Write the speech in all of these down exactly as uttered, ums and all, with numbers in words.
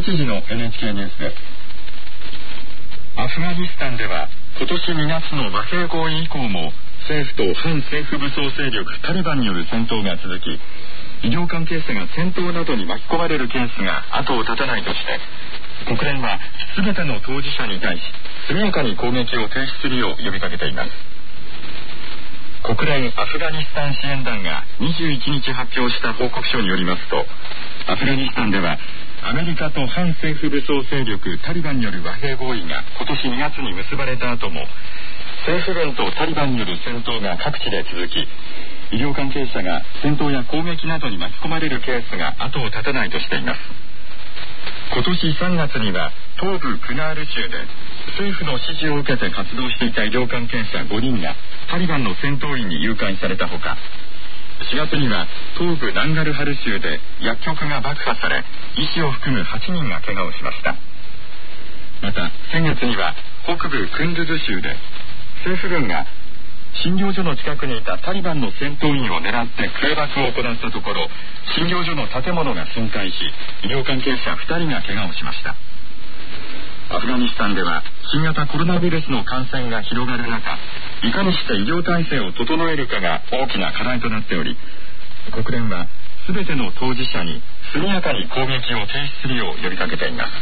いちじの エヌエイチケー ニュースです。アフガニスタンでは今年にがつの和平合意以降も政府と反政府武装勢力タリバンによる戦闘が続き、医療関係者が戦闘などに巻き込まれるケースが後を絶たないとして、国連は全ての当事者に対し速やかに攻撃を停止するよう呼びかけています。国連アフガニスタン支援団がにじゅういちにち発表した報告書によりますと、アフガニスタンではアメリカと反政府武装勢力タリバンによる和平合意が今年にがつに結ばれた後も、政府軍とタリバンによる戦闘が各地で続き、医療関係者が戦闘や攻撃などに巻き込まれるケースが後を絶たないとしています。今年さんがつには東部クナール州で政府の指示を受けて活動していた医療関係者ごにんがタリバンの戦闘員に誘拐されたほか、しがつには東部ナンガルハル州で薬局が爆破され、医師を含むはちにんが怪我をしました。また先月には北部クンドゥズ州で政府軍が診療所の近くにいたタリバンの戦闘員を狙って空爆を行ったところ、診療所の建物が損壊し、医療関係者ふたりが怪我をしました。アフガニスタンでは新型コロナウイルスの感染が広がる中、いかにして医療体制を整えるかが大きな課題となっており、国連は全ての当事者に速やかに攻撃を停止するよう呼びかけています。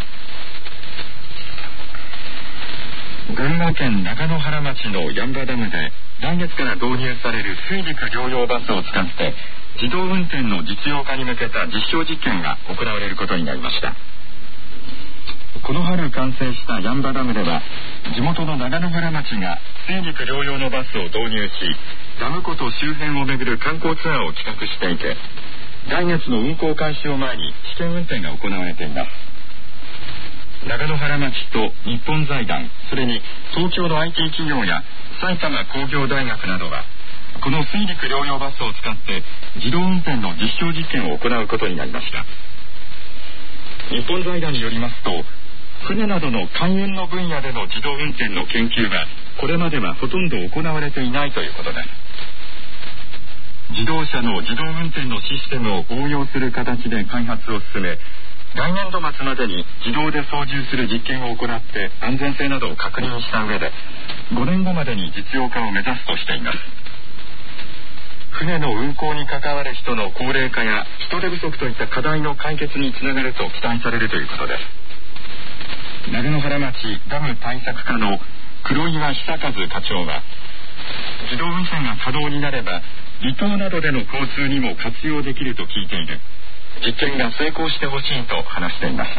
群馬県長野原町の八ッ場ダムで来月から導入される水陸両用バスを使って自動運転の実用化に向けた実証実験が行われることになりました。この春完成した八ッ場ダムでは、地元の長野原町が水陸両用のバスを導入し、ダム湖と周辺を巡る観光ツアーを企画していて、来月の運行開始を前に試験運転が行われています。長野原町と日本財団、それに東京の アイティー 企業や埼玉工業大学などは、この水陸両用バスを使って自動運転の実証実験を行うことになりました。日本財団によりますと、船などの海運の分野での自動運転の研究はこれまではほとんど行われていないということです。自動車の自動運転のシステムを応用する形で開発を進め、来年度末までに自動で操縦する実験を行って安全性などを確認した上で、ごねんごまでに実用化を目指すとしています。船の運航に関わる人の高齢化や人手不足といった課題の解決につながると期待されるということです。長野原町ダム対策課の黒岩久和課長は、自動運転が稼働になれば離島などでの交通にも活用できると聞いている。実験が成功してほしいと話していました。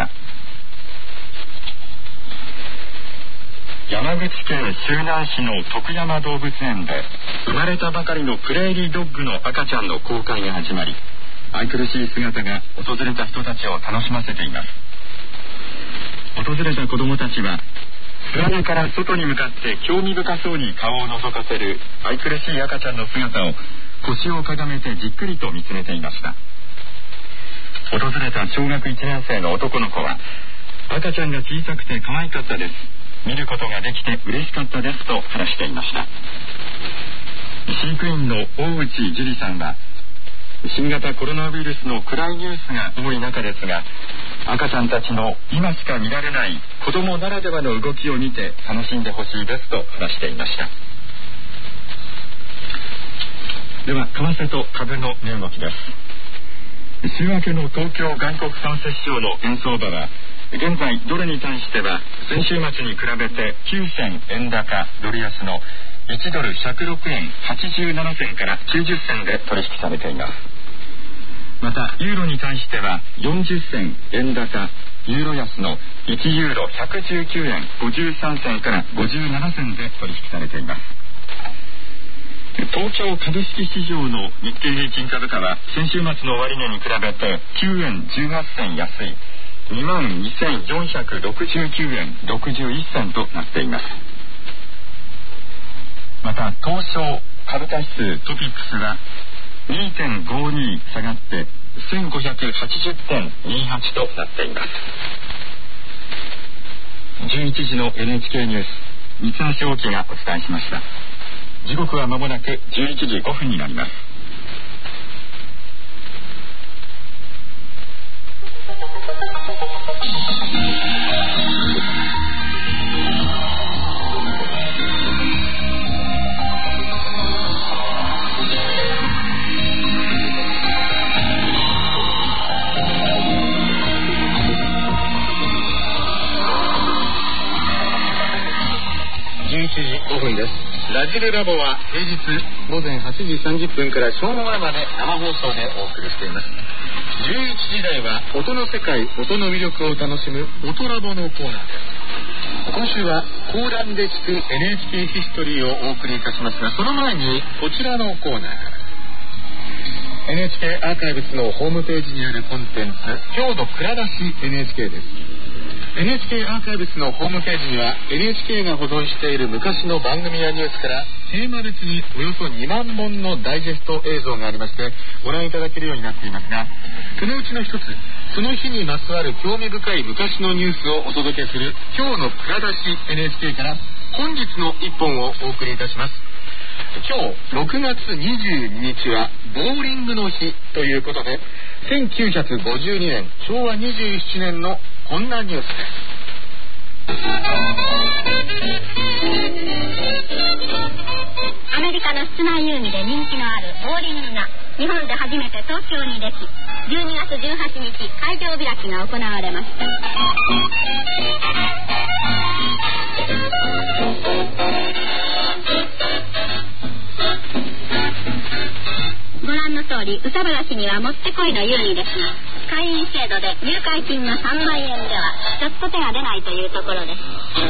山口県周南市の徳山動物園で生まれたばかりのプレーリードッグの赤ちゃんの公開が始まり、愛くるしい姿が訪れた人たちを楽しませています。訪れた子どもたちは巣穴から外に向かって興味深そうに顔を覗かせる愛くるしい赤ちゃんの姿を腰をかがめてじっくりと見つめていました。訪れた小学いちねん生の男の子は、赤ちゃんが小さくて可愛かったです、見ることができて嬉しかったですと話していました。飼育員の大内樹里さんは、新型コロナウイルスの暗いニュースが多い中ですが、赤ちゃんたちの今しか見られない子供ならではの動きを見て楽しんでほしいですと話していました。では為替と株の値動きです。週明けの東京外国為替市場の円相場は、現在ドルに対しては先週末に比べてきゅう銭円高ドル安のいちドルひゃくろくえんはちじゅうなな銭からきゅうじゅっ銭で取引されています。またユーロに対してはよんじゅっ銭円高ユーロ安のいちユーロひゃくじゅうきゅうえんごじゅうさん銭からごじゅうなな銭で取引されています。東京株式市場の日経平均株価は先週末の終値に比べてきゅうえんじゅうはち銭安い にまんにせんよんひゃくろくじゅうきゅうえんろくじゅういち銭となっています。また東証株価指数トピックスは にてんごに 下がってせんごひゃくはちじゅってんにはちとなっています。じゅういちじの エヌエイチケー ニュース三橋大樹がお伝えしました。時刻は間もなくじゅういちじごふんになります。 ラジルラボは平日午前はちじさんじゅっぷんから正午前まで生放送でお送りしています。じゅういちじ台は音の世界、音の魅力を楽しむ音ラボのコーナーです。今週は講談で聞く エヌエイチケー ヒストリーをお送りいたしますが、その前にこちらのコーナー、 エヌエイチケー アーカイブスのホームページにあるコンテンツ、今日の蔵出し エヌエイチケー です。エヌエイチケー アーカイブスのホームページには エヌエイチケー が保存している昔の番組やニュースからテーマ別におよそにまんぼんのダイジェスト映像がありまして、ご覧いただけるようになっていますが、そのうちの一つ、その日にまつわる興味深い昔のニュースをお届けする今日の蔵出し エヌエイチケー から本日の一本をお送りいたします。今日ろくがつにじゅうににちはボーリングの日ということで、せんきゅうひゃくごじゅうにねんしょうわにじゅうななねんのこんなニュースです。 アメリカの室内遊戯で人気のあるボーリングが日本で初めて東京にでき、じゅうにがつじゅうはちにち会場開きが行われました。ご覧の通り、宇佐原市にはもってこいの遊戯ですが、会員制度で入会金のさんまんえんではちょっと手が出ないというところです。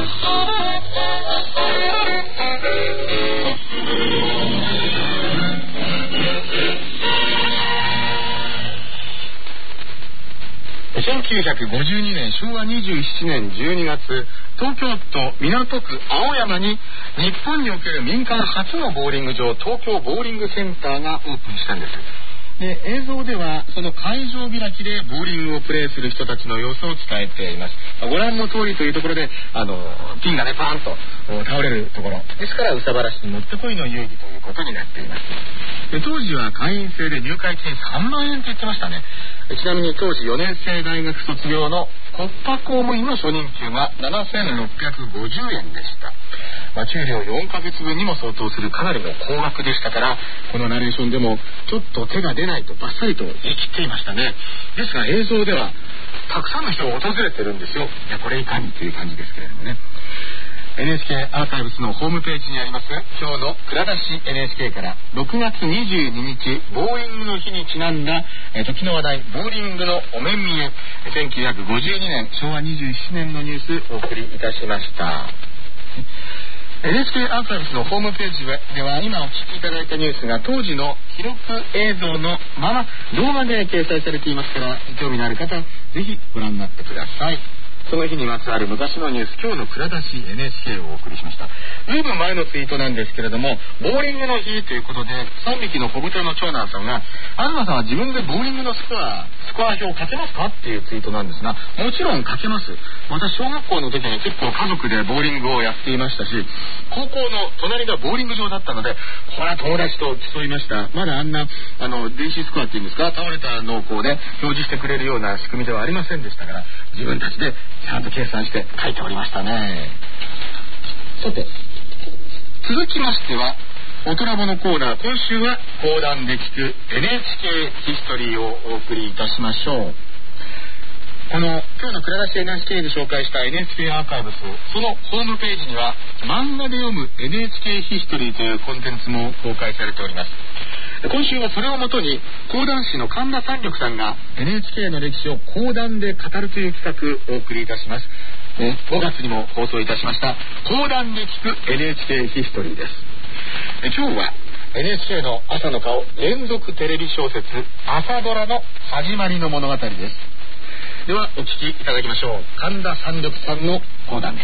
せんきゅうひゃくごじゅうにねんしょうわにじゅうななねんじゅうにがつ、東京都港区青山に日本における民間初のボーリング場、東京ボーリングセンターがオープンしたんです。で、映像ではその会場開きでボーリングをプレーする人たちの様子を伝えています。ご覧の通りというところで、あのピンがねパーンと倒れるところですから、宇佐原市にもってこいの遊戯ということになっています。で、当時は会員制で入会金さんまんえんって言ってましたね。ちなみに当時よねん生大学卒業の国家公務員の初任給がななせんろっぴゃくごじゅうえんでした。まあ、給料よんかげつぶんにも相当するかなりの高額でしたから、このナレーションでもちょっと手が出ないとバッサリと言い切っていましたね。ですが映像ではたくさんの人が訪れてるんですよ。いや、これいかにという感じですけれどもね。 エヌエイチケー アーカイブスのホームページにあります今日の蔵出し エヌエイチケー からろくがつにじゅうににちボーリングの日にちなんだ、えー、時の話題、ボーリングのお目見え、せんきゅうひゃくごじゅうにねんしょうわにじゅうななねんのニュースお送りいたしました。エヌエイチケー アーカイブスのホームページでは今お聞きいただいたニュースが当時の記録映像のまま動画で掲載されていますから、興味のある方ぜひご覧になってください。その日にまつわる昔のニュース、今日の蔵出し エヌエイチケー をお送りしました。ずいぶん前のツイートなんですけれども、ボーリングの日ということでさんびきの小豚の長男さんが、東さんは自分でボーリングのスコアスコア表を書けますかっていうツイートなんですが、もちろん書けます。私小学校の時に結構家族でボーリングをやっていましたし、高校の隣がボーリング場だったので、これは友達と競いました。まだあんなあの電子スコアっていうんですか、倒れたのをこうね表示してくれるような仕組みではありませんでしたから、自分たちでちゃんと計算して書いておりましたね。さて、続きましては音ラボのコーナー、今週は講談で聞く エヌエイチケー ヒストリーをお送りいたしましょう。この今日の蔵出し エヌエイチケー で紹介した エヌエイチケー アーカイブス、そのホームページには漫画で読む エヌエイチケー ヒストリーというコンテンツも公開されております。今週はそれをもとに講談師の神田三緑さんが エヌエイチケー の歴史を講談で語るという企画をお送りいたします。ごがつにも放送いたしました講談で聞く エヌエイチケー ヒストリーです。今日は エヌエイチケー の朝の顔連続テレビ小説朝ドラの始まりの物語です。ではお聞きいただきましょう。神田三緑さんの講談です。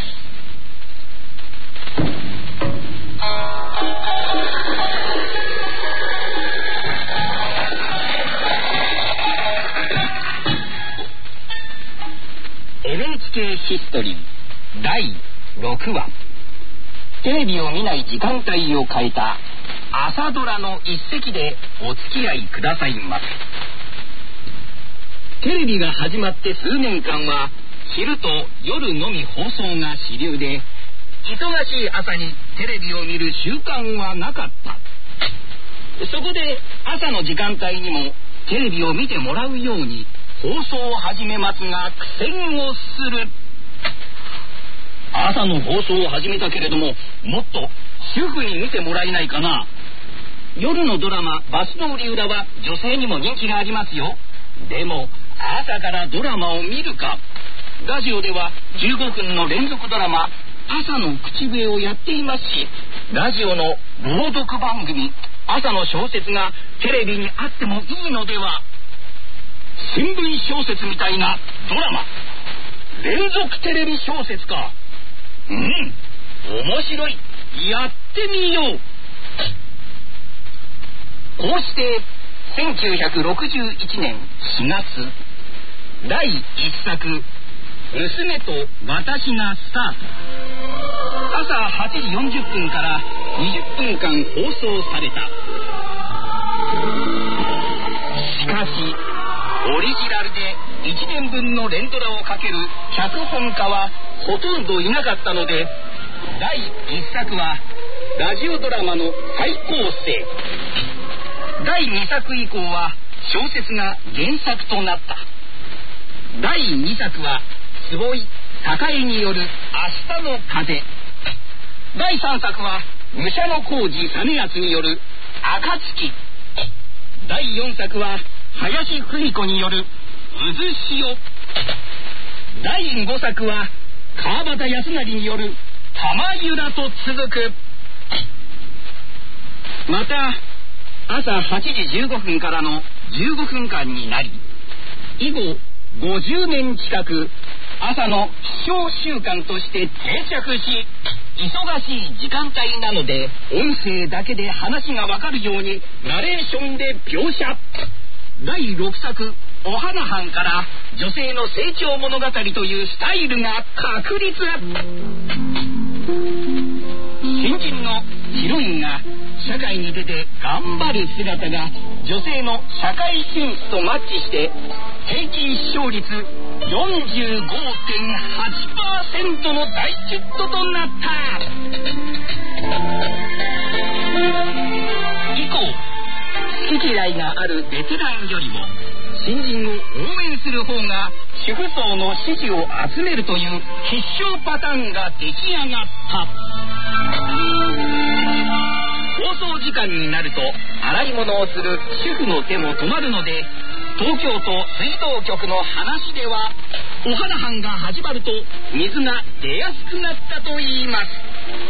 エヌエイチケー ヒストリーだいろくわ、テレビを見ない時間帯を変えた朝ドラの一席でお付き合いくださいませ。テレビが始まって数年間は昼と夜のみ放送が主流で、忙しい朝にテレビを見る習慣はなかった。そこで朝の時間帯にもテレビを見てもらうように放送を始めますが、苦戦をする。朝の放送を始めたけれども、もっと主婦に見てもらえないかな。夜のドラマバス通り裏は女性にも人気がありますよ。でも朝からドラマを見るか。ラジオではじゅうごふんの連続ドラマ朝の口笛をやっていますし、ラジオの朗読番組朝の小説がテレビにあってもいいのでは。新聞小説みたいなドラマ、連続テレビ小説か。うん、面白い。やってみよう。こうしてせんきゅうひゃくろくじゅういちねんしがつ、だいいっさく娘と私がスタート。朝はちじよんじゅっぷんからにじゅっぷんかん放送された。しかしオリジナルでいちねんぶんの連ドラをかける脚本家はほとんどいなかったので、だいいっさくはラジオドラマの再構成、だいにさく以降は小説が原作となった。だいにさくは坪井孝恵による明日の風。だいさんさくは武者小路実康による暁。だいよんさくは林芙美子による渦潮。だいごさくは川端康成による玉ゆらと続く。また朝はちじじゅうごふんからのじゅうごふんかんになり、以後ごじゅうねん近く朝の気象習慣として定着し、忙しい時間帯なので音声だけで話がわかるようにナレーションで描写。だいろくさくお花藩から女性の成長物語というスタイルが確立。新人のヒロインが社会に出て頑張る姿が女性の社会進出とマッチして平均視聴率 よんじゅうごてんはちパーセント の大ヒットとなった。以降好き嫌いがあるベテランよりも新人を応援する方が主婦層の支持を集めるという必勝パターンが出来上がった。放送時間になると洗い物をする主婦の手も止まるので、東京都水道局の話ではお花藩が始まると水が出やすくなったといいます。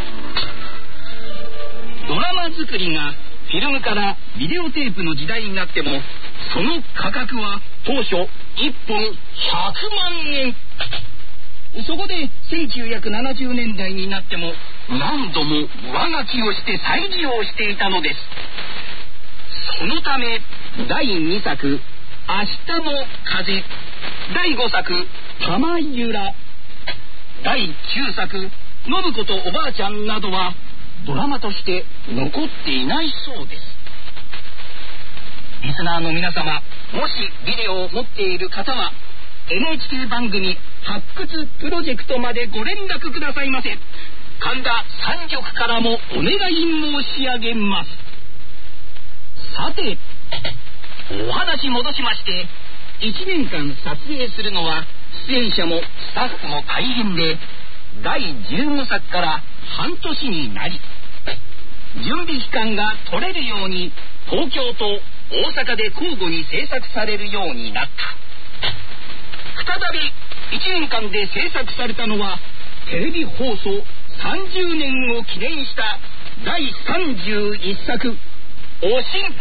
ドラマ作りがフィルムからビデオテープの時代になっても、その価格は当初いっぽんひゃくまんえん。そこでせんきゅうひゃくななじゅうねんだいになっても何度も上書きをして再利用していたのです。そのためだいにさく明日の風、だいごさく玉ゆら、だいきゅうさく信子とおばあちゃんなどはドラマとして残っていないそうです。リスナーの皆様、もしビデオを持っている方は エヌエイチケー 番組発掘プロジェクトまでご連絡くださいませ。神田三局からもお願い申し上げます。さてお話戻しまして、いちねんかん撮影するのは出演者もスタッフも大変で、だいじゅうごさくから半年になり、準備期間が取れるように東京と大阪で交互に制作されるようになった。再びいちねんかんで制作されたのはテレビ放送さんじゅうねんを記念しただいさんじゅういっさくおしん。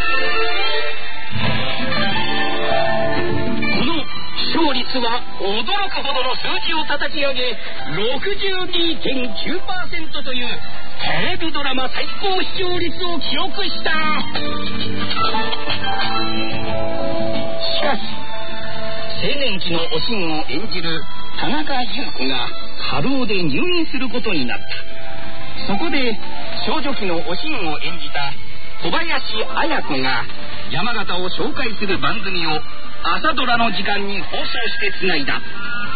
この視聴率は驚くほどの数字を叩き上げ ろくじゅうにてんきゅうパーセント というテレビドラマ最高視聴率を記録した。しかし青年期のおしんを演じる田中優子が過労で入院することになった。そこで少女期のおしんを演じた小林綾子が山形を紹介する番組を朝ドラの時間に放送してつないだ。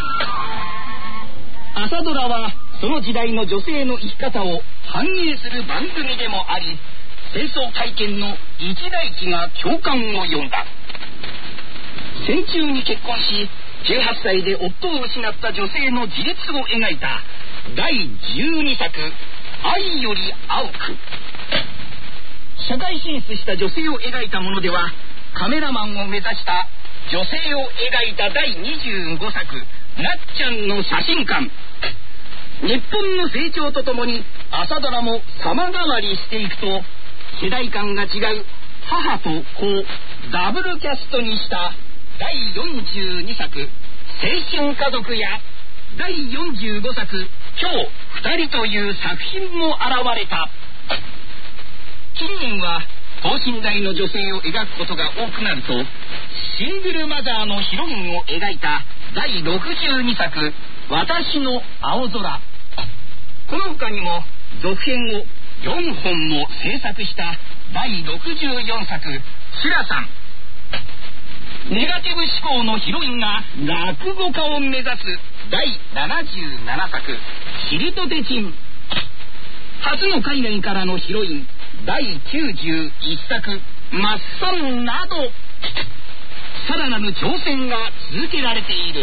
朝ドラはその時代の女性の生き方を反映する番組でもあり、戦争体験の一大記が共感を呼んだ。戦中に結婚しじゅうはっさいで夫を失った女性の自立を描いただいじゅうにさく愛より青く。社会進出した女性を描いたものでは、カメラマンを目指した女性を描いただいにじゅうごさく、なっちゃんの写真館。日本の成長とともに朝ドラも様変わりしていくと、世代間が違う母と子ダブルキャストにしただいよんじゅうにさく青春家族やだいよんじゅうごさく今日ふたりという作品も現れた。近年は等身大の女性を描くことが多くなると、シングルマザーのヒロインを描いただいろくじゅうにさく私の青空。この他にも続編をよんほんも制作しただいろくじゅうよんさくシラさん。ネガティブ思考のヒロインが落語家を目指すだいななじゅうななさくシリトテチン。初の海外からのヒロインだいきゅうじゅういっさくマッサンなど、さらなる挑戦が続けられている。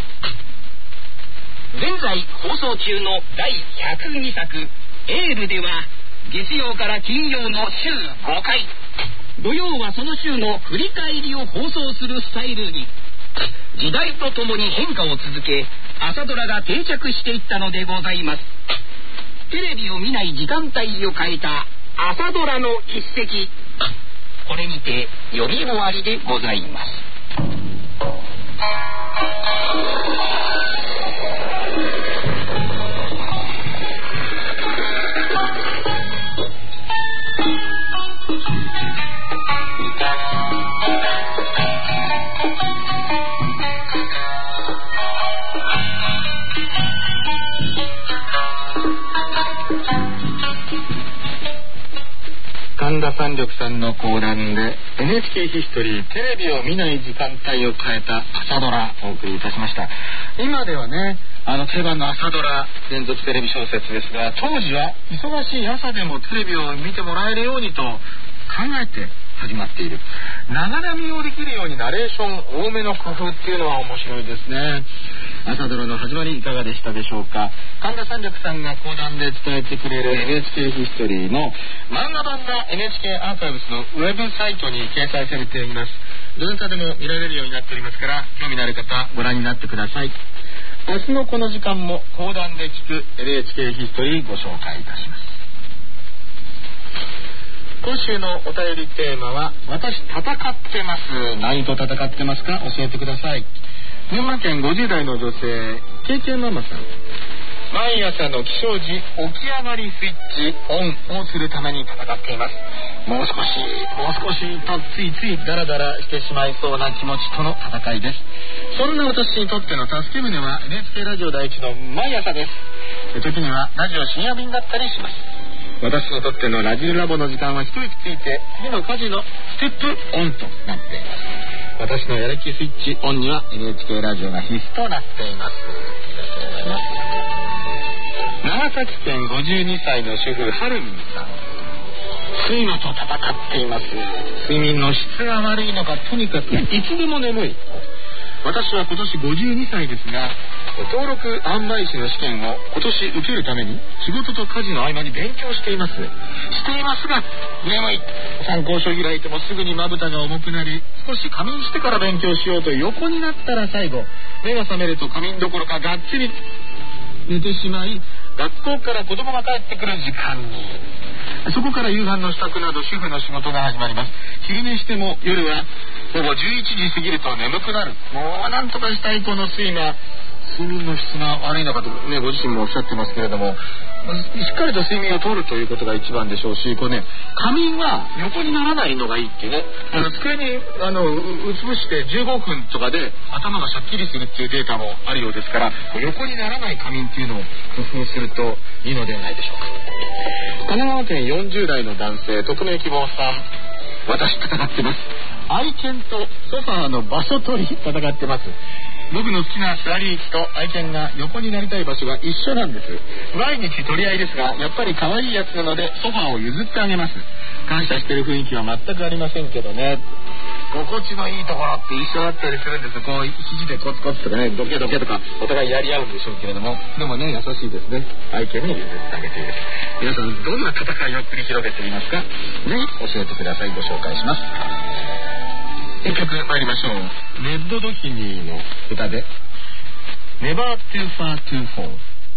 現在放送中のだいひゃくにさくエールでは、月曜から金曜の週ごかい、土曜はその週の振り返りを放送するスタイルに、時代とともに変化を続け、朝ドラが定着していったのでございます。テレビを見ない時間帯を変えた朝ドラの一席、これにて読み終わりでございます。 神田三緑さんの講談で エヌエイチケー ヒストリー、テレビを見ない時間帯を変えた朝ドラをお送りいたしました。今ではね、あの定番の朝ドラ連続テレビ小説ですが、当時は忙しい朝でもテレビを見てもらえるようにと考えて始まっている。ながら見をできるようにナレーション多めの工夫っていうのは面白いですね。朝ドラの始まりいかがでしたでしょうか。神田三緑さんが講談で伝えてくれる エヌエイチケー ヒストリーの漫画版が エヌエイチケー アーカイブスのウェブサイトに掲載されています。どなたでも見られるようになっておりますから、興味のある方ご覧になってください。明日のこの時間も講談で聞く エヌエイチケー ヒストリーご紹介いたします。今週のお便りテーマは、私戦ってます。何と戦ってますか教えてください。群馬県ごじゅうだいの女性、経験ママさん。毎朝の起床時、起き上がりスイッチオンをするために戦っています。もう少しもう少しとついついダラダラしてしまいそうな気持ちとの戦いです。そんな私にとっての助け舟は エヌエイチケー ラジオ第一の毎朝です。時にはラジオ深夜便だったりします。私にとってのラジオラボの時間は一息ついて、次の家事のステップオンとなっています。私のやる気スイッチオンには エヌエイチケー ラジオが必須となっています。長崎県ごじゅうにさいの主婦はるみんさん。睡魔と戦っています。睡眠の質が悪いのか、とにかくいつでも眠い。私は今年ごじゅうにさいですが、登録販売士の試験を今年受けるために仕事と家事の合間に勉強していますしていますが眠い。参考書開いてもすぐにまぶたが重くなり、少し仮眠してから勉強しようと横になったら、最後目が覚めると仮眠どころかがっつり寝てしまい、学校から子供が帰ってくる時間に、そこから夕飯の支度など主婦の仕事が始まります。昼寝しても夜はほぼじゅういちじ過ぎると眠くなる。もうなんとかしたいこの睡魔。睡眠の質が悪いのかとね、ご自身もおっしゃってますけれども、しっかりと睡眠をとるということが一番でしょうし、これね、仮眠は横にならないのがいいってね、あの机にあのうつぶしてじゅうごふんとかで頭がシャッキリするっていうデータもあるようですから、横にならない仮眠っていうのを工夫するといいのではないでしょうか。神奈川県よんじゅうだいの男性、匿名希望さん。私戦ってます。愛犬とソファーの場所取り戦ってます。 僕の好きな座り位置と愛犬が横になりたい場所が一緒なんです。毎日取り合いですが、やっぱり可愛いやつなのでソファーを譲ってあげます。感謝してる雰囲気は全くありませんけどね。心地のいいところって一緒だったりするんです。こう肘でコツコツとかね、ドケドケとかお互いやり合うんでしょうけれども、でもね、優しいですね。愛犬に譲ってあげている。皆さんどんな戦いを繰り広げていますか？ぜひ教えてください。ご紹介します。一曲参りましょう。レッドドヒニーの歌で Never Too Far to Fall。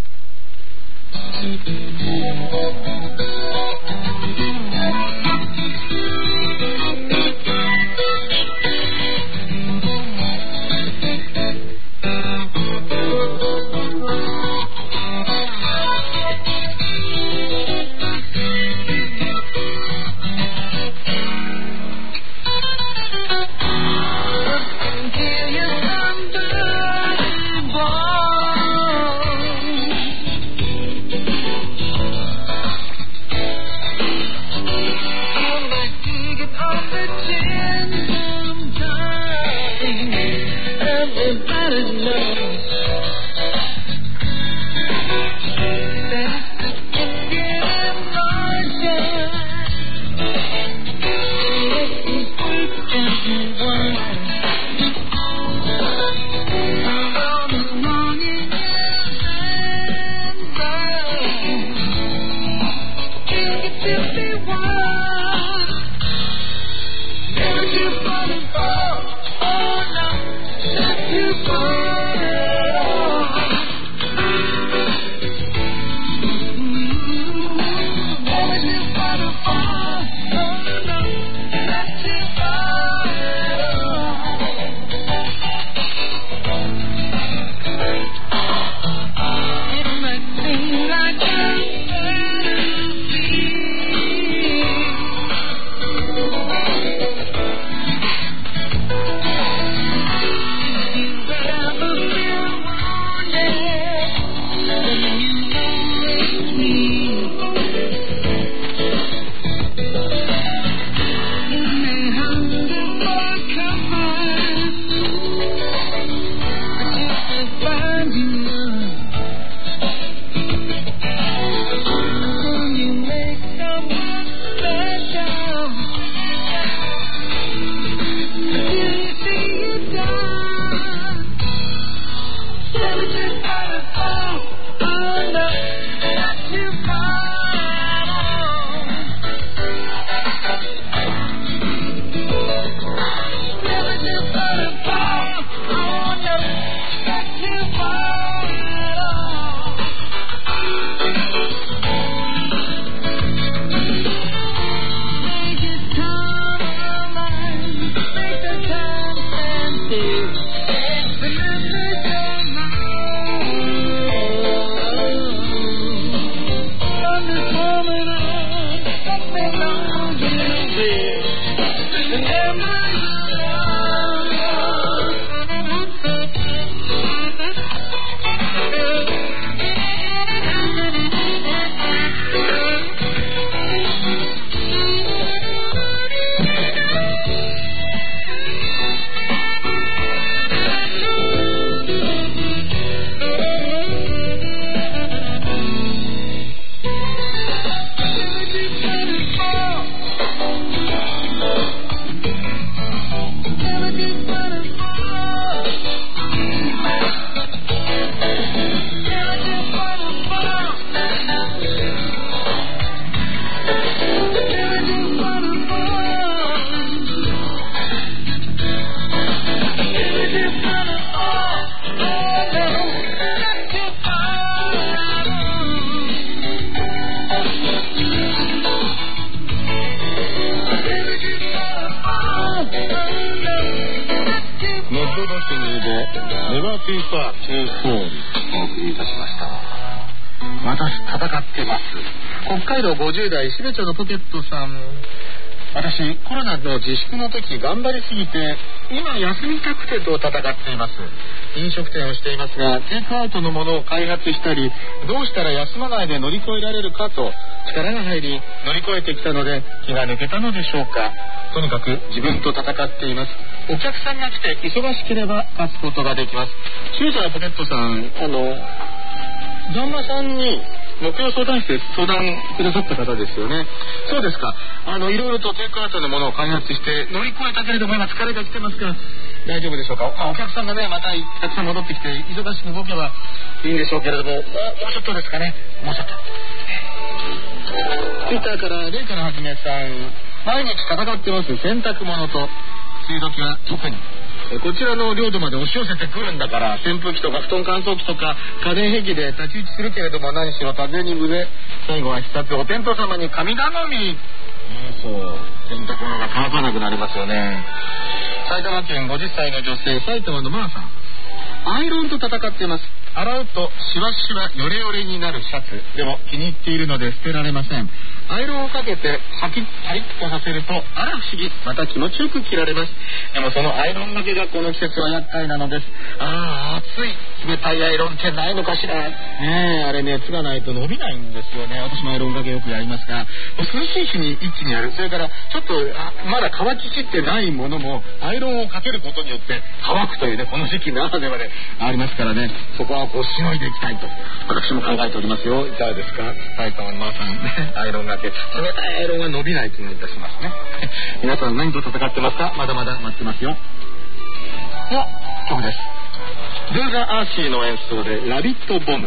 北海道ごじゅう代しべちょのポケットさん。私コロナの自粛の時頑張りすぎて今休みたくてと戦っています。飲食店をしていますが、テイクアウトのものを開発したり、どうしたら休まないで乗り越えられるかと力が入り乗り越えてきたので気が抜けたのでしょうか。とにかく自分と戦っています。 お客さんが来て忙しければ勝つことができます。シューザーポケットさん、あの旦那さんに目標相談室で相談くださった方ですよね。そうですか。あのいろいろとテイクアウトのものを開発して乗り越えたけれども今疲れが来てますが大丈夫でしょうか。あ、お客さんがねまたたくさん戻ってきて忙しく動けばいいんでしょうけれども、もう、もうちょっとですかね。もうちょっと。ツイッターからレイからはじめさん、毎日戦ってます洗濯物と梅雨時は特にこちらの領土まで押し寄せてくるんだから、扇風機とか布団乾燥機とか家電兵器で太刀打ちするけれども、何しろ多勢に無勢。最後は必殺お天道様に神頼み。そう洗濯物が乾かなくなりますよね。埼玉県ごじゅっさいの女性、埼玉のマーさん、アイロンと戦っています。洗うとシワシワヨレヨレになるシャツでも気に入っているので捨てられません。アイロンをかけてシャキッパリッとさせるとあら不思議、また気持ちよく着られます。でもそのアイロンがけがこの季節は厄介なのです。ああ暑い冷たいアイロンってないのかしらね。えあれ熱がないと伸びないんですよね。私もアイロンがけよくやりますが、涼しい日に一気にやる。それからちょっとあまだ乾ききってないものもアイロンをかけることによって乾くというね、この時期ならではでありますからね、そこはこうしのいでいきたいと私も考えておりますよ。いかがですか。埼玉のマーさんね、アイロンがけ冷たいアイロンは伸びない気がいたしますね。皆さん何と戦ってますか。まだまだ待ってますよ。では曲です。ルーザー・アーシーの演奏でラビットボム。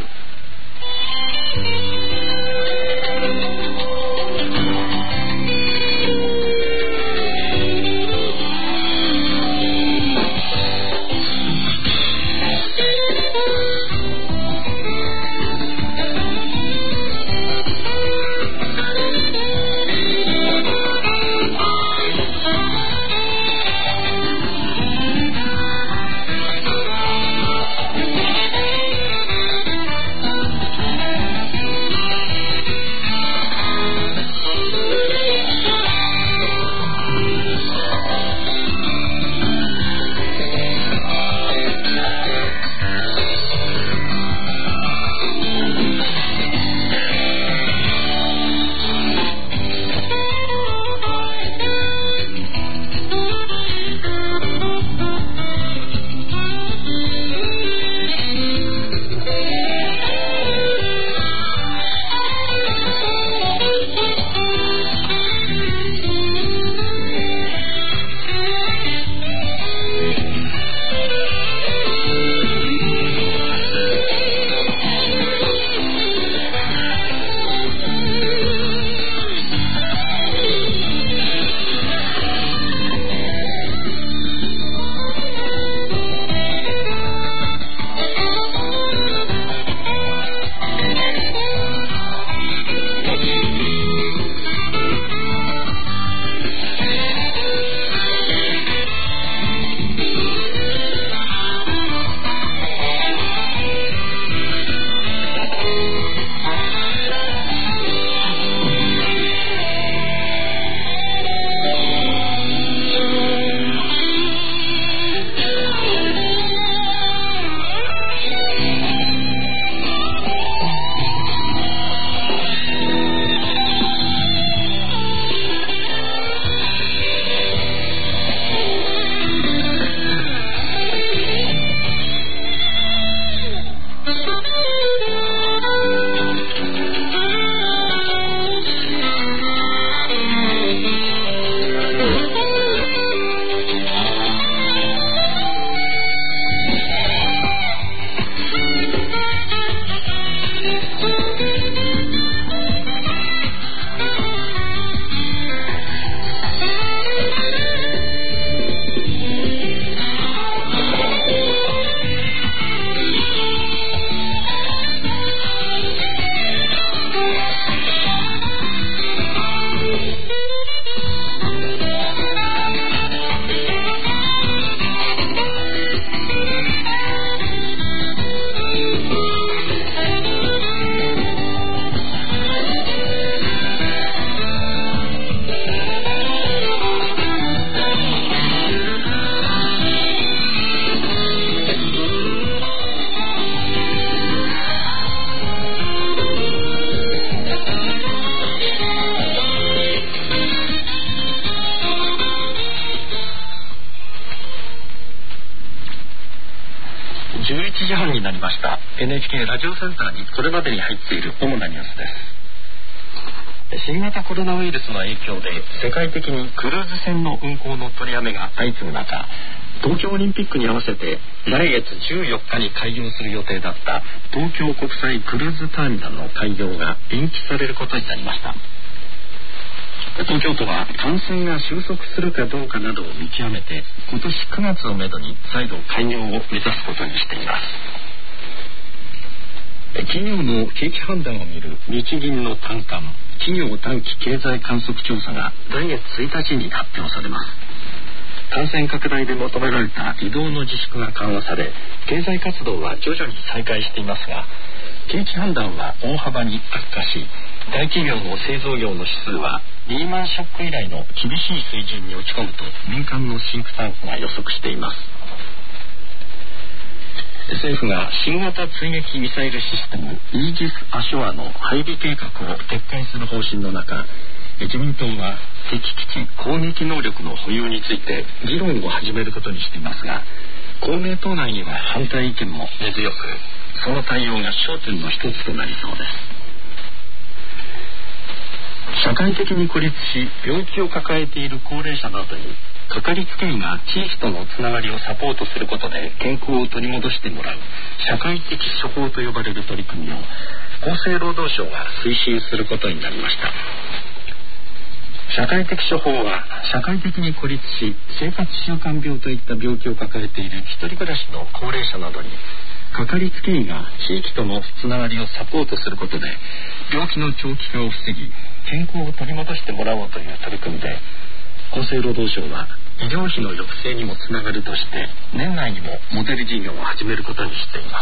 じゅういちじはんになりました。 エヌエイチケー ラジオセンターにこれまでに入っている主なニュースです。新型コロナウイルスの影響で世界的にクルーズ船の運航の取りやめが相次ぐ中、東京オリンピックに合わせて来月じゅうよっかに開業する予定だった東京国際クルーズターミナルの開業が延期されることになりました。東京都は感染が収束するかどうかなどを見極めて、今年くがつをめどに再度開業を目指すことにしています。企業の景気判断を見る日銀の短観企業短期経済観測調査が来月ついたちに発表されます。感染拡大で求められた移動の自粛が緩和され、経済活動は徐々に再開していますが、景気判断は大幅に悪化し、大企業の製造業の指数はリーマンショック以来の厳しい水準に落ち込むと民間のシンクタンクが予測しています。政府が新型追撃ミサイルシステムイージス・アショアの配備計画を撤回する方針の中、自民党は敵基地攻撃能力の保有について議論を始めることにしていますが、公明党内には反対意見も根強く、その対応が焦点の一つとなりそうです。社会的に孤立し病気を抱えている高齢者などにかかりつけ医が地域とのつながりをサポートすることで健康を取り戻してもらう社会的処方と呼ばれる取り組みを厚生労働省が推進することになりました。社会的処方は社会的に孤立し生活習慣病といった病気を抱えている一人暮らしの高齢者などにかかりつけ医が地域とのつながりをサポートすることで病気の長期化を防ぎ健康を取り戻してもらおうという取り組みで、厚生労働省は医療費の抑制にもつながるとして年内にもモデル事業を始めることにしています。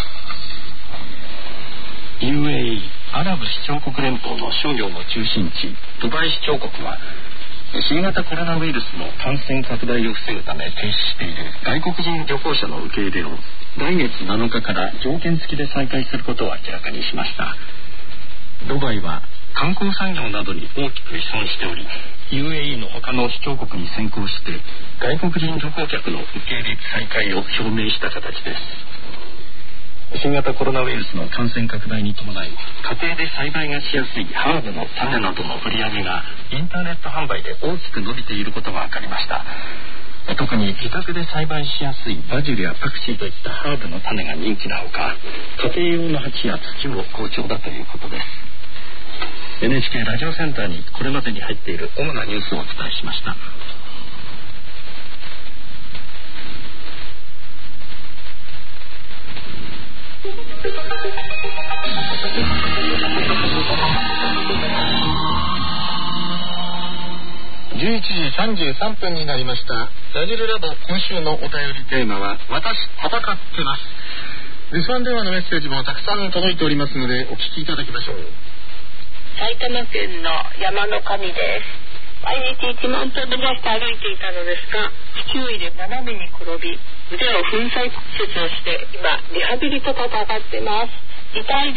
ユーエーイー アラブ首長国連邦の商業の中心地ドバイ首長国は新型コロナウイルスの感染拡大を防ぐため停止している外国人旅行者の受け入れを来月なのかから条件付きで再開することを明らかにしました。ドバイは観光産業などに大きく依存しており、 ユーエーイー の他の首長国に先行して外国人旅行客の受け入れ再開を表明した形です。新型コロナウイルスの感染拡大に伴い家庭で栽培がしやすいハーブの種などの売り上げがインターネット販売で大きく伸びていることが分かりました。特に自宅で栽培しやすいバジルやパクチーといったハーブの種が人気なほか、家庭用の鉢や土も好調だということです。 エヌエイチケー ラジオセンターにこれまでに入っている主なニュースをお伝えしました。じゅういちじさんじゅうさんぷんになりました。ラジルラボ今週のお便りテーマは私戦ってます。留守番電話のメッセージもたくさん届いておりますのでお聞きいただきましょう。 埼玉県の山の神です。毎日いちまん歩目指して歩いていたのですが、不注意で斜めに転び腕を粉砕骨折をして今リハビリと戦ってます。痛いです。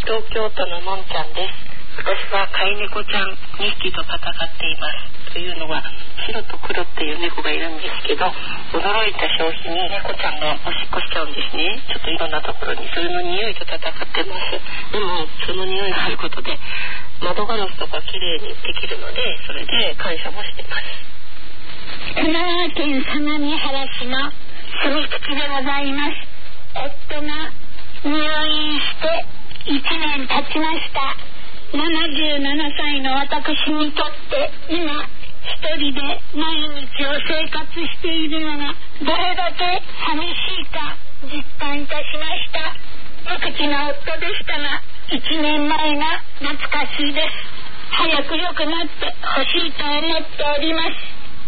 東京都ののんちゃんです。私は飼い猫ちゃんにひきと戦っています。というのは白と黒っていう猫がいるんですけど、驚いた拍子に猫ちゃんがおしっこしちゃうんですね。ちょっといろんなところにそれの匂いと戦ってます。でもその匂いがあることで窓ガラスとかきれいにできるので、それで感謝もしてます。 神奈川県相模原市の住吉でございます。夫が入院していちねん経ちました。ななじゅうななさいの私にとって今一人で毎日を生活しているのがどれだけ寂しいか実感いたしました。無口な夫でしたがいちねんまえが懐かしいです。早く良くなってほしいと思っております。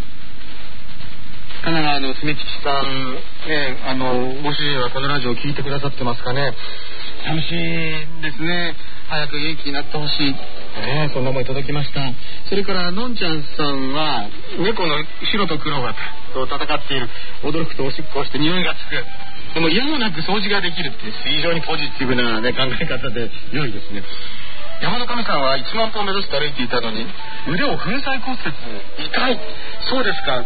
神奈川の住吉さん、ね、あのご主人はこのラジオを聞いてくださってますかね。寂しいですね。早く元気になってほしい、ね、そんな思い届きました。それからのんちゃんさんは猫の白と黒がと戦っている。驚くとおしっこをして匂いがつく。でも嫌もなく掃除ができるって非常にポジティブな、ね、考え方で良いですね。山の神さんはいちまん歩を目指して歩いていたのに腕を粉砕骨折。痛い。そうですか。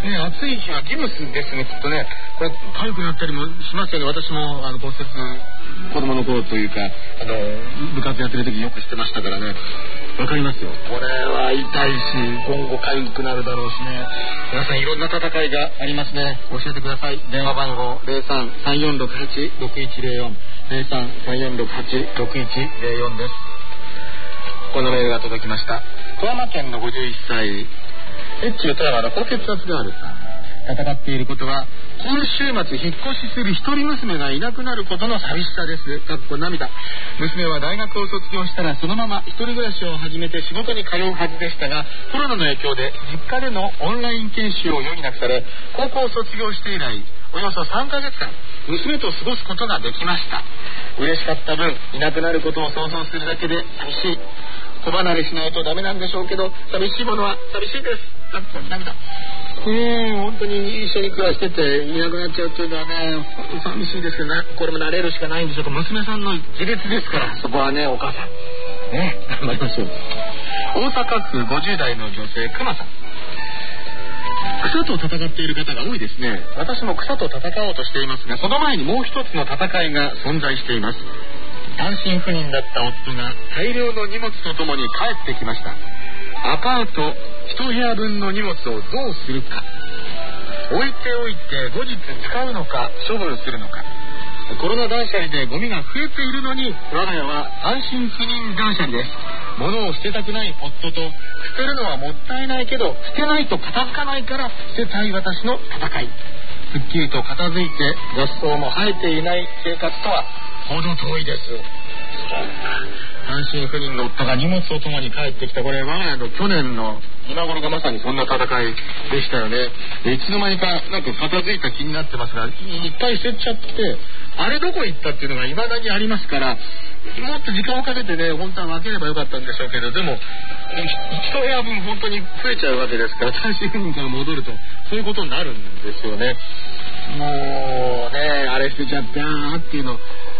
ね、暑い日はギブスですね、きっとね。これ痒くなったりもしますよね。私もあの骨折子供の頃というかあの部活やってる時よくしてましたからね、わかりますよ。これは痛いし今後痒くなるだろうしね。皆さんいろんな戦いがありますね。教えてください。電話番号 ゼロさん さんよんろくはち ろくいちゼロよん ゼロさん さんよんろくはち ろくいちゼロよんです。このメールが届きました。富山県のごじゅういっさい、越中富山の高血圧がある。戦っていることは今週末引っ越しする一人娘がいなくなることの寂しさです。かっこ涙。娘は大学を卒業したらそのまま一人暮らしを始めて仕事に通うはずでしたが、コロナの影響で実家でのオンライン研修を余儀なくされ、高校を卒業して以来およそさんかげつかん娘と過ごすことができました。嬉しかった分いなくなることを想像するだけで寂しい。子離れしないとダメなんでしょうけど、寂しいものは寂しいです。かっこ涙。うーん、本当に一緒に暮らしてていなくなっちゃうっていうのはね、寂しいですけどね。これも慣れるしかないんでしょうか。娘さんの自立ですから、そこはね、お母さんね、頑張りましょう。大阪府ごじゅう代の女性、くまさん。草と戦っている方が多いですね。私も草と戦おうとしていますが、その前にもう一つの戦いが存在しています。単身赴任だった夫が大量の荷物とともに帰ってきました。アパート一部屋分の荷物をどうするか、置いておいて後日使うのか処分するのか。コロナ断捨離でゴミが増えているのに、我が家は単身赴任断捨離です。物を捨てたくない夫と、捨てるのはもったいないけど捨てないと片付かないから捨てたい私の戦い。すっきりと片付いて雑草も生えていない生活とはほど遠いです。単身赴任の夫が荷物とともに帰ってきた。これ我が家の去年の今頃がまさにそんな戦いでしたよね。いつの間にかなんか片付いた気になってますが、いっぱい捨てちゃって、あれどこ行ったっていうのが未だにありますから、もっと時間をかけてね、本当は分ければよかったんでしょうけど、でも一部屋分本当に増えちゃうわけですから、単身赴任から戻るとそういうことになるんですよね。もうね、あれ捨てちゃったーっていうの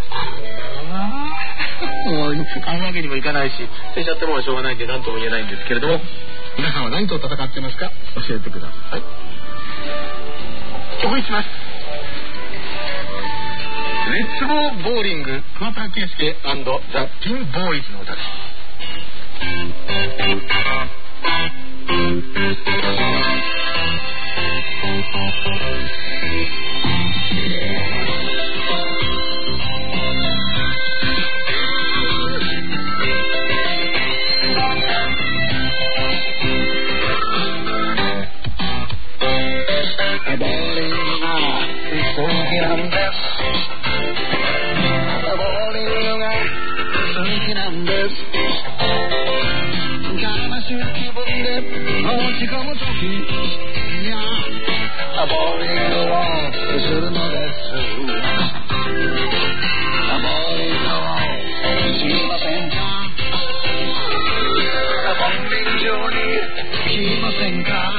もう買うわけにもいかないし、捨てちゃってもしょうがないんで何とも言えないんですけれども、皆さんは何と戦ってますか、教えてください。曲にします。レッツゴーボーリング、桑田佳祐&ザ・ピンボーイズの歌です。ボーリングが好きなんです。ボーリングが好きなんです。悲しい気分で落ち込むときにはボーリングをするのです。ボーリングをしませんか。ボーリング場に来ませんか。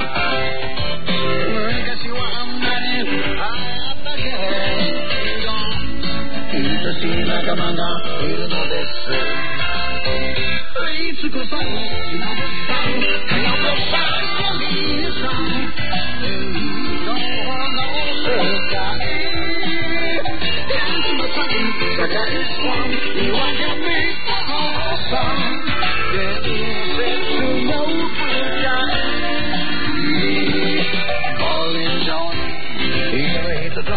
仲間がいるのです。いつこそしのぶさん、かよこさん、みゆさん、どうの世界、いつもさん、社会さん、言わけみとさん、伝説の舞台、ボーリング場にいる人と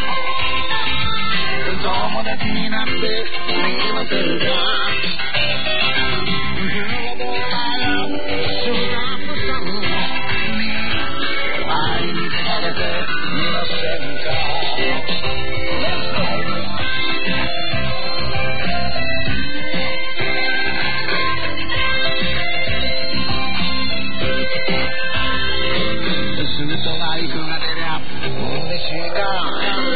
友達になってみませんか。グローバルシュラップさんに会いに来られてみませんか。するとバイクが出りゃ嬉しいか。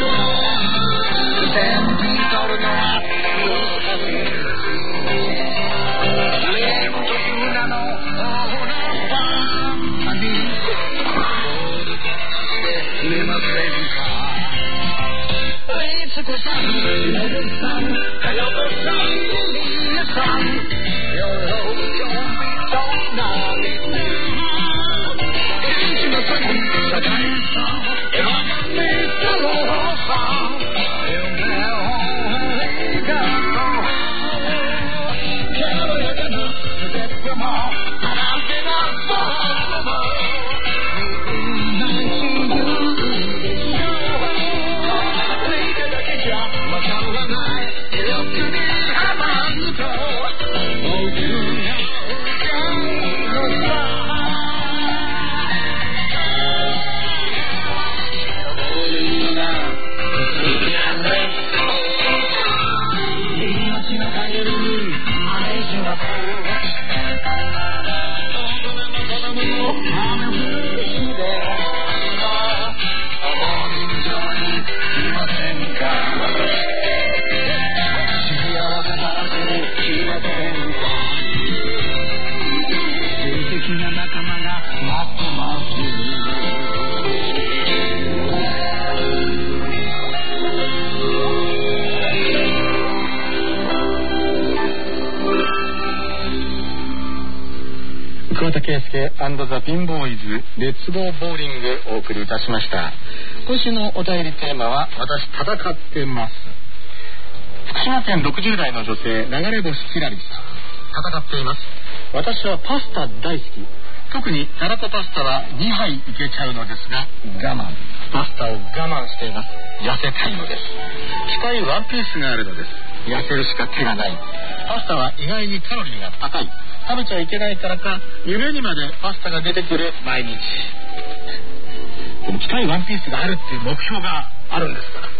いつこさん、しのぶさん、かよこさん、みやさん、よろきょうびとなりな、いつもさん圭介&ザ・ピンボーイズレッツゴーボーリングお送りいたしました。今週のお便りテーマは私戦ってます。福島県ろくじゅう代の女性、流れ星きらりさん。戦っています。私はパスタ大好き。特にたらこパスタはにはいいけちゃうのですが我慢。パスタを我慢しています。痩せたいのです。着たいワンピースがあるのです。痩せるしか手がない。パスタは意外にカロリーが高い。食べちゃいけないからか夢にまでパスタが出てくる毎日。でも着たいワンピースがあるっていう目標があるんですから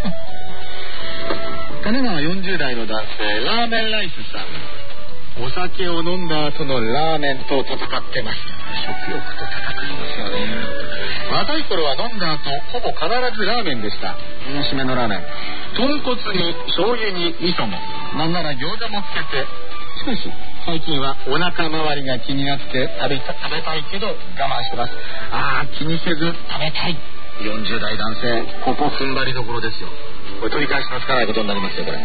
神奈川よんじゅう代の男性、ラーメンライスさん。お酒を飲んだ後のラーメンと戦ってます。食欲と戦いますよね。若い頃は飲んだ後ほぼ必ずラーメンでした。締めのラーメン、豚骨に醤油に味噌も、なんなら餃子もつけて。しかし最近はお腹周りが気になって食べた食べたいけど我慢してます。あー、気にせず食べたい。よんじゅう代男性、ここ踏ん張りどころですよ。これ取り返しのつかないことになりますよ、これ。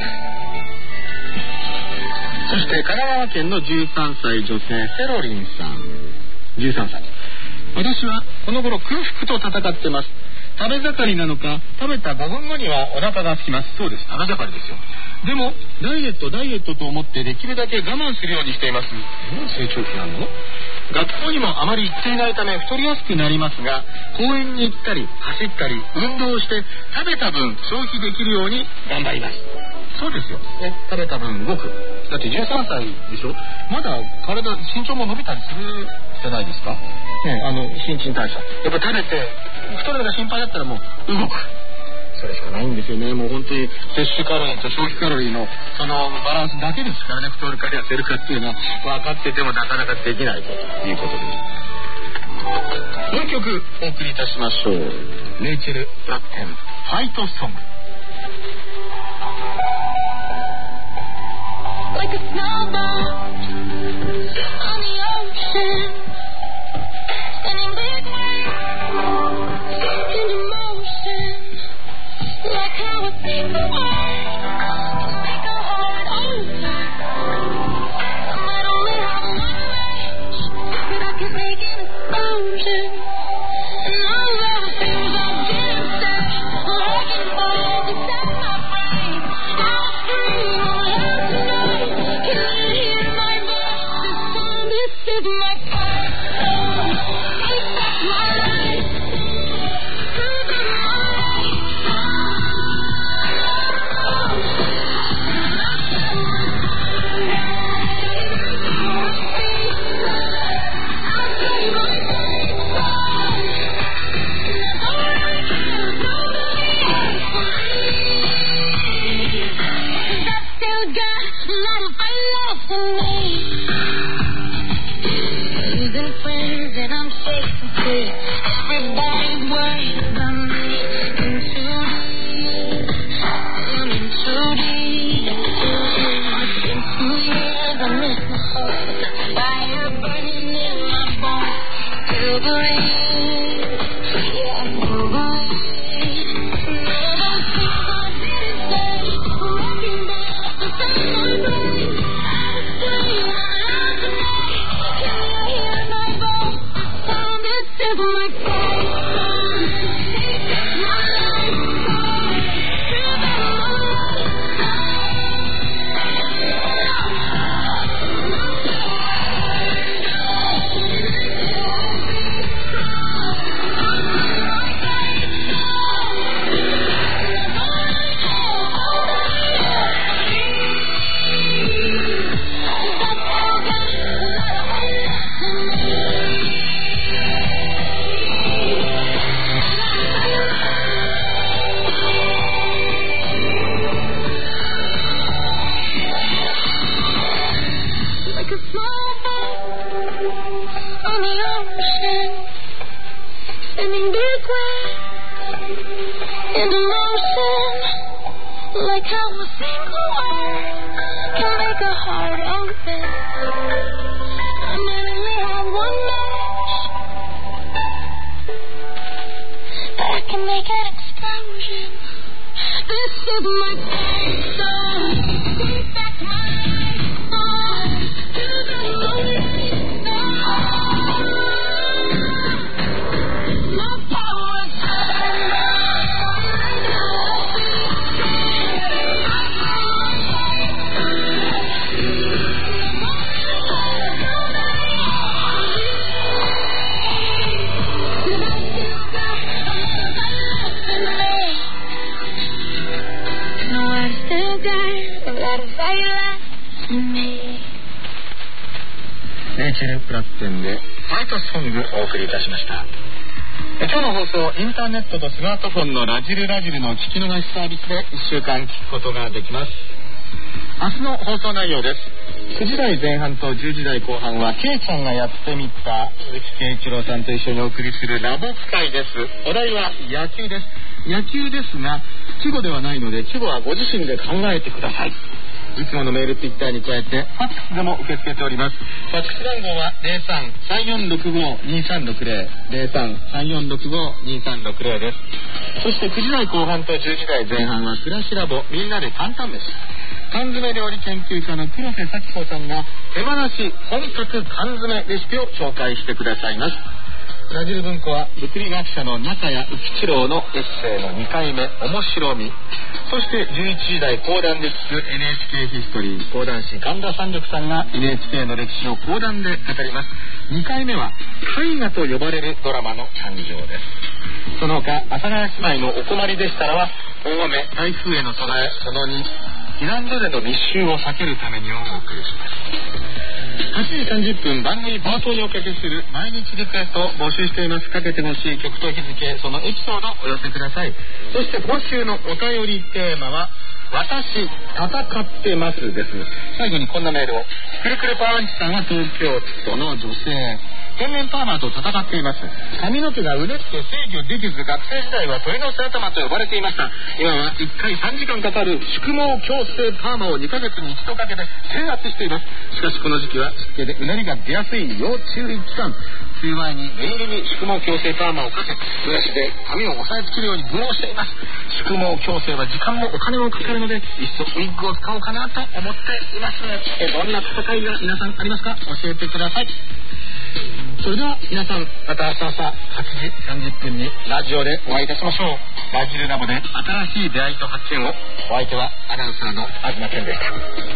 そして神奈川県のじゅうさんさい女性、セロリンさん。じゅうさんさい。私はこの頃空腹と戦ってます。食べ盛りなのか、食べたごふんごにはお腹が空きます。そうです、食べ盛りですよ。でもダイエットダイエットと思ってできるだけ我慢するようにしています。成長期なの？学校にもあまり行っていないため太りやすくなりますが、公園に行ったり走ったり運動して食べた分消費できるように頑張ります。そうですよ、ね、食べた分動く。だってじゅうさんさいでしょ。まだ体身長も伸びたりするじゃないですか、ね、あの新陳代謝やっぱ食べて太るのが心配だったらもう動く。それしかないんですよね。もう本当に摂取カロリーと消費カロリーのそのバランスだけですからね。太るか痩せるかっていうのは分かっててもなかなかできないということです。もう一曲お送りいたしましょう。レイチェル・ブラッテン、ファイトソング。 Like a snowball on the ocean, sending big waves into motion. Like how a single word can make a heart over. I might only have one wish, but I can make an explosion. And all of the things I didn't say, well, I can hold inside my brain. I'll scream all out tonight. Can you hear my voice? This song, this is my fight song. Take back my life. Prove it right. Losing friends and I'm chasing free. Everybody's worried about me. In too deep, I'm in too deep. It's been two years, I miss my home. Fire burning in my bones. Feel the rain, yeah, I feel the rain. All those things I didn't say, walking back inside my brain. I'll scream out tonight. Can you hear my voice? This sound, this is my fight song. Take back my life song. Feel the like a snowball on the ocean, sending big waves into motion. Like how a single word can make a heart open. I might only have one match, but I can make an explosion. This is my fight song. Take back my life song. To the lonely song. a lot of violence in me. レイチェル・プラッテンでファイトソングをお送りいたしました。今日の放送、インターネットとスマートフォンのラジルラジルの聞き逃しサービスでいっしゅうかん聞くことができます。明日の放送内容です。くじ台前半とじゅうじ台後半はケイちゃんがやってみた鈴木圭一郎さんと一緒にお送りするラボ使いです。お題は野球です。野球ですが季語ではないので季語はご自身で考えてください。いつものメールツイッターに加えてファックスでも受け付けております。ファックス番号は ゼロさん さんよんろくご にさんろくゼロ ゼロさん さんよんろくご にさんろくゼロ です。そしてくじ台後半とじゅうじ台前半は暮らしラボみんなで簡単飯。缶詰料理研究家の黒瀬咲子さんが手放し本格缶詰レシピを紹介してくださいます。ラジル文庫は物理学者の中谷浮一郎のエッセイのにかいめ面白み。そしてじゅういちじ台講談で聞く エヌエイチケー ヒストリー講談師神田三緑さんが エヌエイチケー の歴史を講談で語ります。にかいめは絵画と呼ばれるドラマの誕生です。その他阿佐ヶ谷姉妹のお困りでしたらは大雨台風への備えそのに避難所での密集を避けるためにをお送りします。はちじさんじゅっぷん番組冒頭におかけする毎日リクエストを募集しています。かけてほしい曲と日付そのエピソードをお寄せください。そして今週のお便りテーマは私戦ってますです。最後にこんなメールを。くるくるパーンチさんは東京都の女性。天然パーマと戦っています。髪の毛がうねって制御できず学生時代は鳥の背頭と呼ばれていました。今はいっかいさんじかんかかる宿毛矯正パーマをにかげつにいちどかけて制圧しています。しかしこの時期は湿気でうねりが出やすい要注意期間。梅雨前に念入りに宿毛矯正パーマをかけブラシで髪を押さえつけるようにブローしています。宿毛矯正は時間もお金もかかるのでいっそウィッグを使おうかなと思っています。えどんな戦いが皆さんありますか教えてください。それでは皆さんまた明日朝はちじさんじゅっぷんにラジオでお会いいたしましょう。ラジルラボで新しい出会いと発見を。お相手はアナウンサーの東健でした。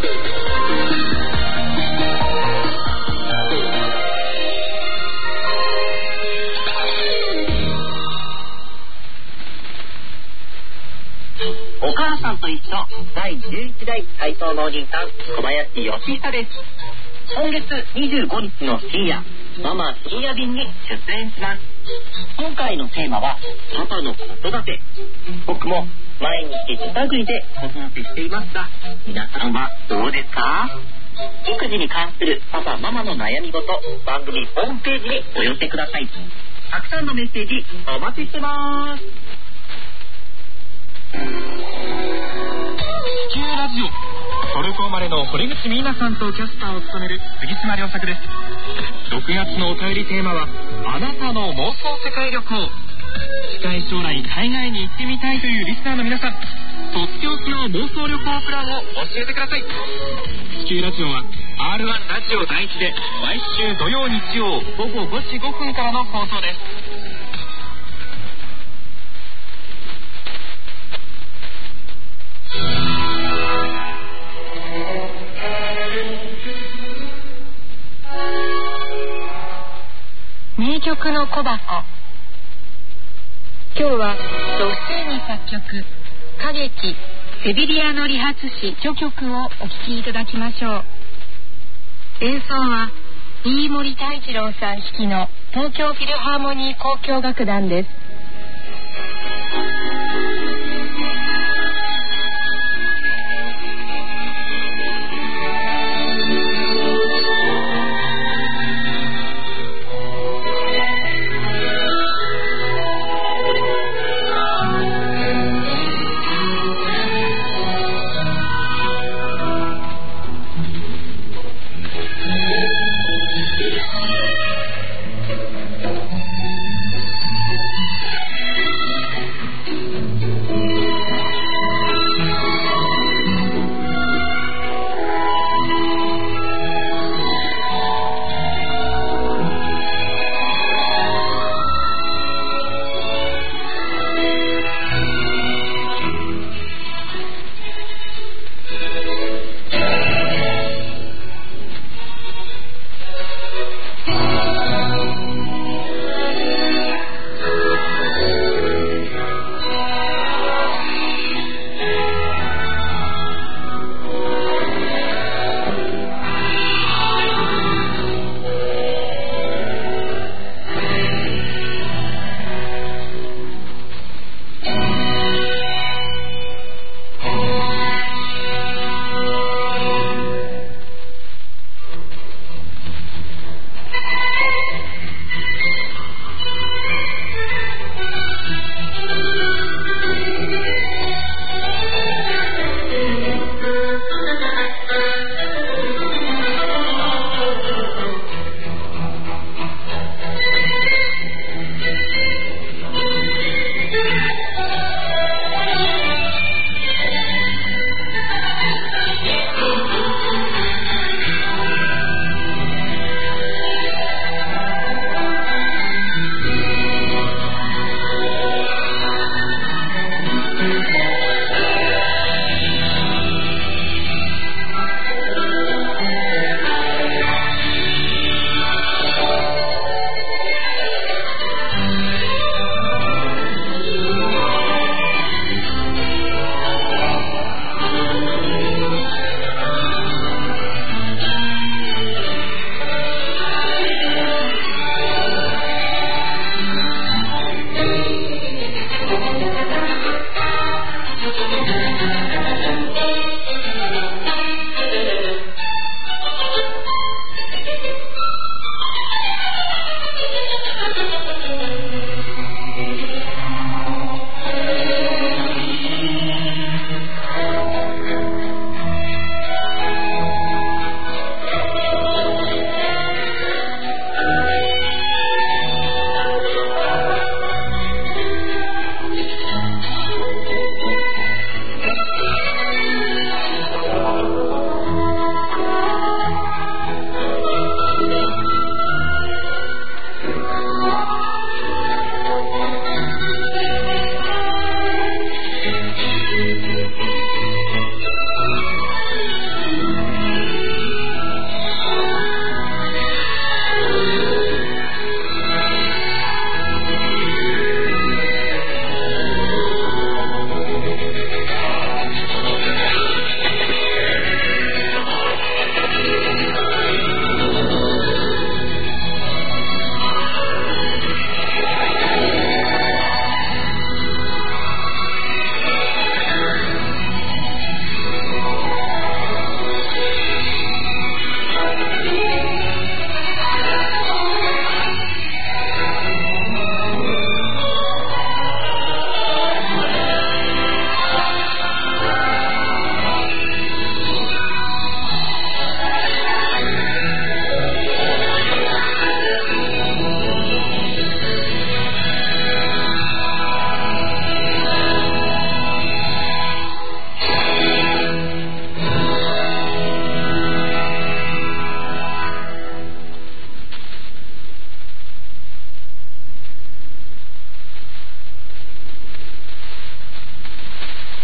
お母さんと一緒だいじゅういちだい体操のおじいさん小林義久です。今月にじゅうごにちの深夜ママ深夜便に出演します。今回のテーマはパパの子育て。僕も毎日手探りで子育てしていますが皆さんはどうですか？育児に関するパパママの悩み事番組ホームページにお寄せください。たくさんのメッセージお待ちしてます。地球ラジオトルコ生まれの堀口美奈さんとキャスターを務める杉島良作です。ろくがつのお便りテーマはあなたの妄想世界旅行。近い将来海外に行ってみたいというリスナーの皆さん、とっておきの妄想旅行プランを教えてください。地球ラジオは アールワン ラジオ第一で毎週土曜日曜午後ごじごふんからの放送です。 名曲の小箱。今日はドッセーニ作曲歌劇セビリアの理髪師序曲をお聴きいただきましょう。演奏は飯森泰一郎さん指揮の東京フィルハーモニー交響楽団です。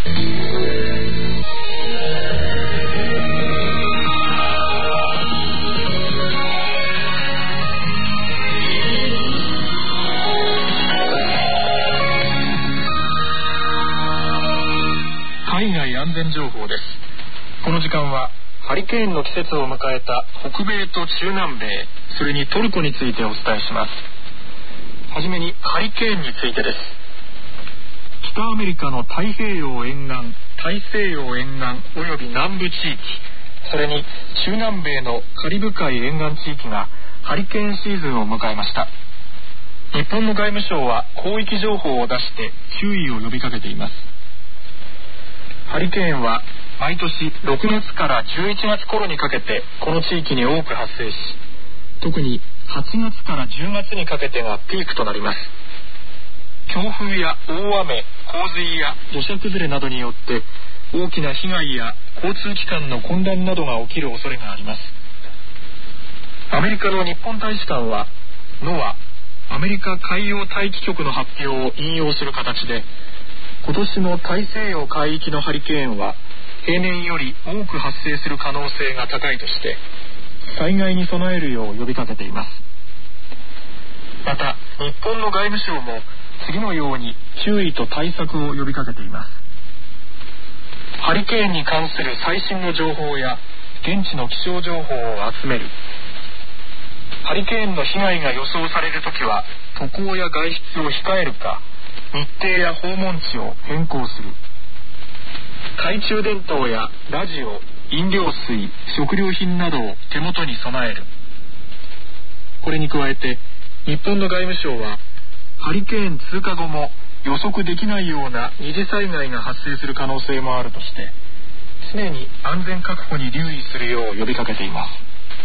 海外安全情報です。この時間はハリケーンの季節を迎えた北米と中南米、それにトルコについてお伝えします。はじめにハリケーンについてです。北アメリカの太平洋沿岸、大西洋沿岸および南部地域、それに中南米のカリブ海沿岸地域がハリケーンシーズンを迎えました。日本の外務省は広域情報を出して注意を呼びかけています。ハリケーンは毎年ろくがつからじゅういちがつ頃にかけてこの地域に多く発生し、特にはちがつからじゅうがつにかけてがピークとなります。強風や大雨、洪水や土砂崩れなどによって大きな被害や交通機関の混乱などが起きる恐れがあります。アメリカの日本大使館はノア、アメリカ海洋大気局の発表を引用する形で、今年の大西洋海域のハリケーンは平年より多く発生する可能性が高いとして災害に備えるよう呼びかけています。また日本の外務省も次のように注意と対策を呼びかけています。ハリケーンに関する最新の情報や現地の気象情報を集める。ハリケーンの被害が予想されるときは渡航や外出を控えるか、日程や訪問地を変更する。懐中電灯やラジオ、飲料水、食料品などを手元に備える。これに加えて日本の外務省はハリケーン通過後も予測できないような二次災害が発生する可能性もあるとして常に安全確保に留意するよう呼びかけています。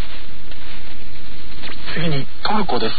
次にトルコです。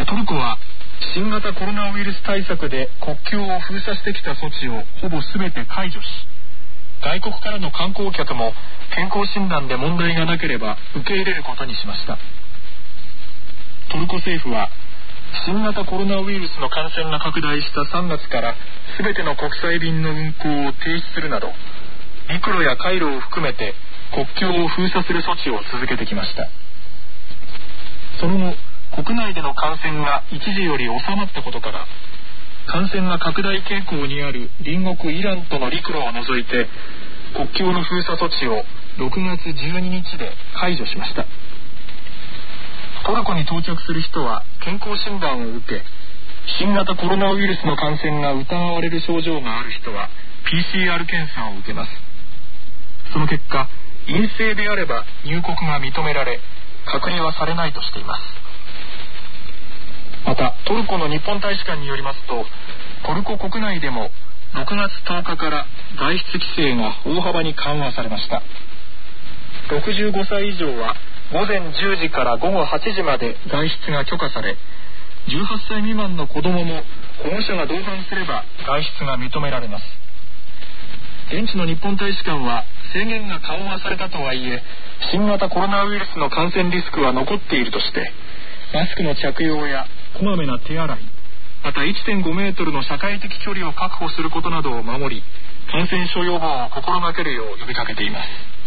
トルコは新型コロナウイルス対策で国境を封鎖してきた措置をほぼ全て解除し、外国からの観光客も健康診断で問題がなければ受け入れることにしました。トルコ政府は新型コロナウイルスの感染が拡大したさんがつから全ての国際便の運航を停止するなど、陸路や海路を含めて国境を封鎖する措置を続けてきました。その後国内での感染が一時より収まったことから、感染が拡大傾向にある隣国イランとの陸路を除いて国境の封鎖措置をろくがつじゅうににちで解除しました。トルコに到着する人は健康診断を受け、新型コロナウイルスの感染が疑われる症状がある人は ピーシーアール 検査を受けます。その結果、陰性であれば入国が認められ、隔離はされないとしています。またトルコの日本大使館によりますと、トルコ国内でもろくがつとおかから外出規制が大幅に緩和されました。ろくじゅうごさい以上は午前じゅうじから午後はちじまで外出が許可され、じゅうはっさい未満の子どもも保護者が同伴すれば外出が認められます。現地の日本大使館は制限が緩和されたとはいえ、新型コロナウイルスの感染リスクは残っているとして、マスクの着用やこまめな手洗い、また いってんごメートルの社会的距離を確保することなどを守り、感染症予防を心がけるよう呼びかけています。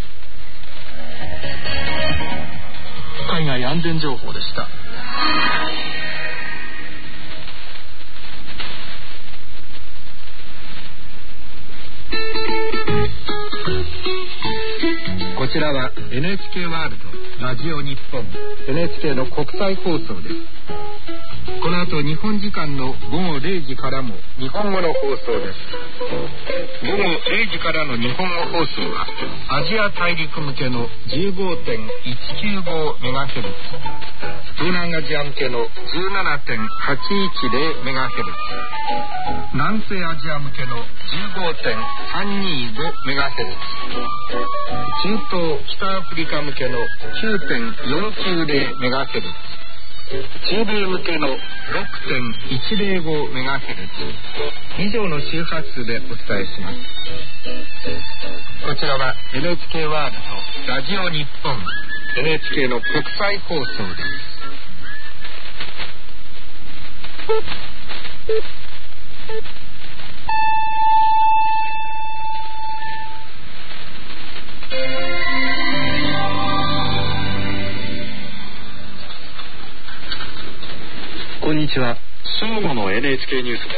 海外安全情報でした。こちらは エヌエイチケー ワールドラジオ日本 エヌエイチケー の国際放送です。この後日本時間のごごれいじからも日本語の放送です。ごごれいじからの日本語放送はアジア大陸向けの じゅうごてんいちきゅうごメガヘルツ、東南アジア向けの じゅうななてんはちいちぜろメガヘルツ、南西アジア向けの じゅうごてんさんにーごメガヘルツ、中東北アフリカ向けの きゅうてんよんきゅうぜろメガヘルツ、中米向けの ろくてんいちぜろごメガヘルツ、以上の周波数でお伝えします。こちらは エヌエイチケー ワールドラジオ日本 エヌエイチケー の国際放送です。 エイチケー ニュースです。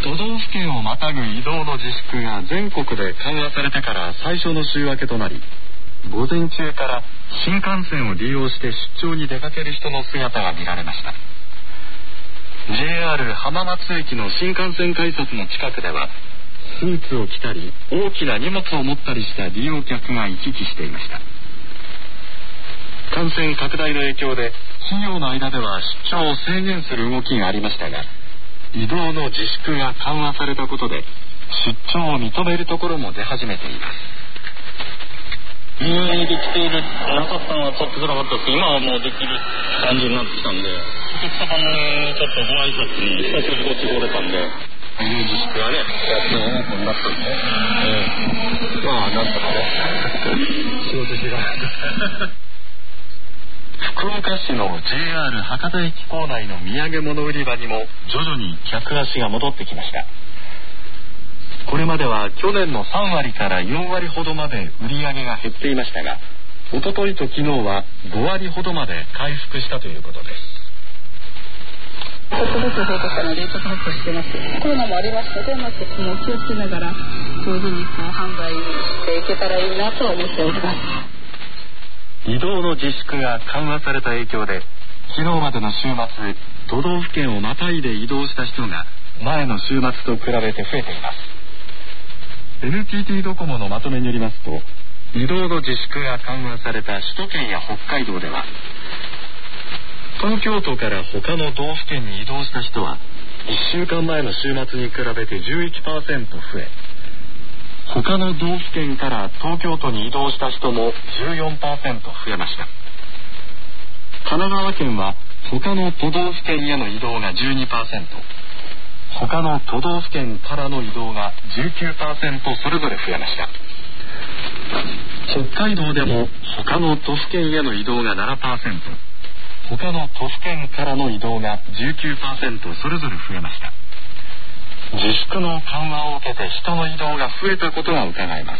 都道府県をまたぐ移動の自粛が全国で緩和されてから最初の週明けとなり、午前中から新幹線を利用して出張に出かける人の姿が見られました。 ジェイアール 浜松駅の新幹線改札の近くでは、スーツを着たり大きな荷物を持ったりした利用客が行き来していました。感染拡大の影響で企業の間では出張を制限する動きがありましたが、移動の自粛が緩和されたことで出張を認めるところも出始めています。 入院できているなかったのはちょっと辛かったですけど、今はもうできる感じになってきたんで、お客様にちょっとご挨拶に久しぶりにこっち来れたんで、入院自粛がね、やっても多くなったんで、えー、まあなんとかね仕事しがない福岡市の ジェイアール 博多駅構内の土産物売り場にも徐々に客足が戻ってきました。これまでは去年のさんわりからよんわりほどまで売り上げが減っていましたが、おとといと昨日はごわりほどまで回復したということです。 ちょっとずつ報告から冷凍発送してます。コロナもありますので、まずも気をつけながら上手にこう販売していけたらいいなと思っております。 移動の自粛が緩和された影響で、昨日までの週末、都道府県をまたいで移動した人が前の週末と比べて増えています。エヌティーティー ドコモのまとめによりますと、移動の自粛が緩和された首都圏や北海道では、東京都から他の道府県に移動した人はいっしゅうかんまえの週末に比べて じゅういちパーセント 増え、他の道府県から東京都に移動した人も じゅうよんパーセント 増えました。神奈川県は他の都道府県への移動が じゅうにパーセント、他の都道府県からの移動が じゅうきゅうパーセント それぞれ増えました。北海道でも他の都府県への移動が ななパーセント、他の都府県からの移動が じゅうきゅうパーセント それぞれ増えました。自粛の緩和を受けて人の移動が増えたことが伺えます。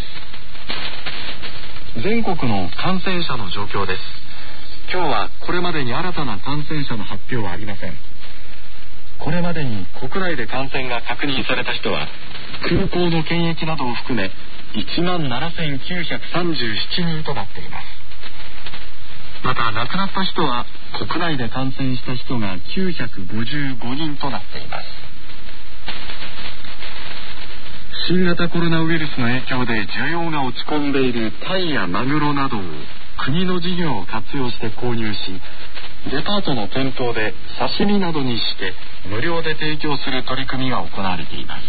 全国の感染者の状況です。今日はこれまでに新たな感染者の発表はありません。これまでに国内で感染が確認された人は空港の検疫などを含め いちまんななせんきゅうひゃくさんじゅうななにんとなっています。また亡くなった人は国内で感染した人がきゅうひゃくごじゅうごにんとなっています。新型コロナウイルスの影響で需要が落ち込んでいるタイやマグロなどを国の事業を活用して購入し、デパートの店頭で刺身などにして無料で提供する取り組みが行われています。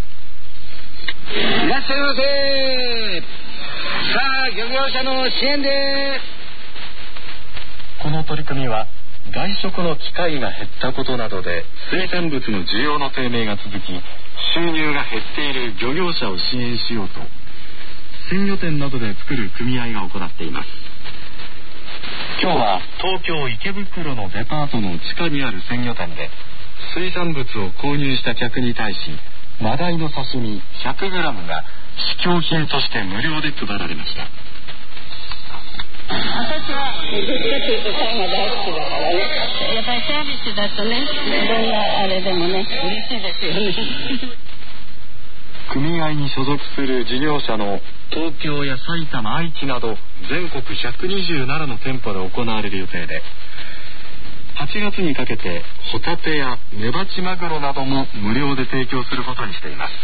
いらっしゃいませ。さあ、漁業者の支援です。 この取り組みは外食の機会が減ったことなどで水産物の需要の低迷が続き、収入が減っている漁業者を支援しようと鮮魚店などで作る組合が行っています。今日は東京池袋のデパートの地下にある鮮魚店で水産物を購入した客に対し、マダイの刺身 ひゃくグラム が試供品として無料で配られました。 私はどっちかというとタイが大好きだからね、やっぱりサービスだとね、どんなあれでもね、嬉しいですよね。 組合に所属する事業者の東京や埼玉、愛知など全国ひゃくにじゅうななの店舗で行われる予定で、はちがつにかけてホタテやメバチマグロなども無料で提供することにしています。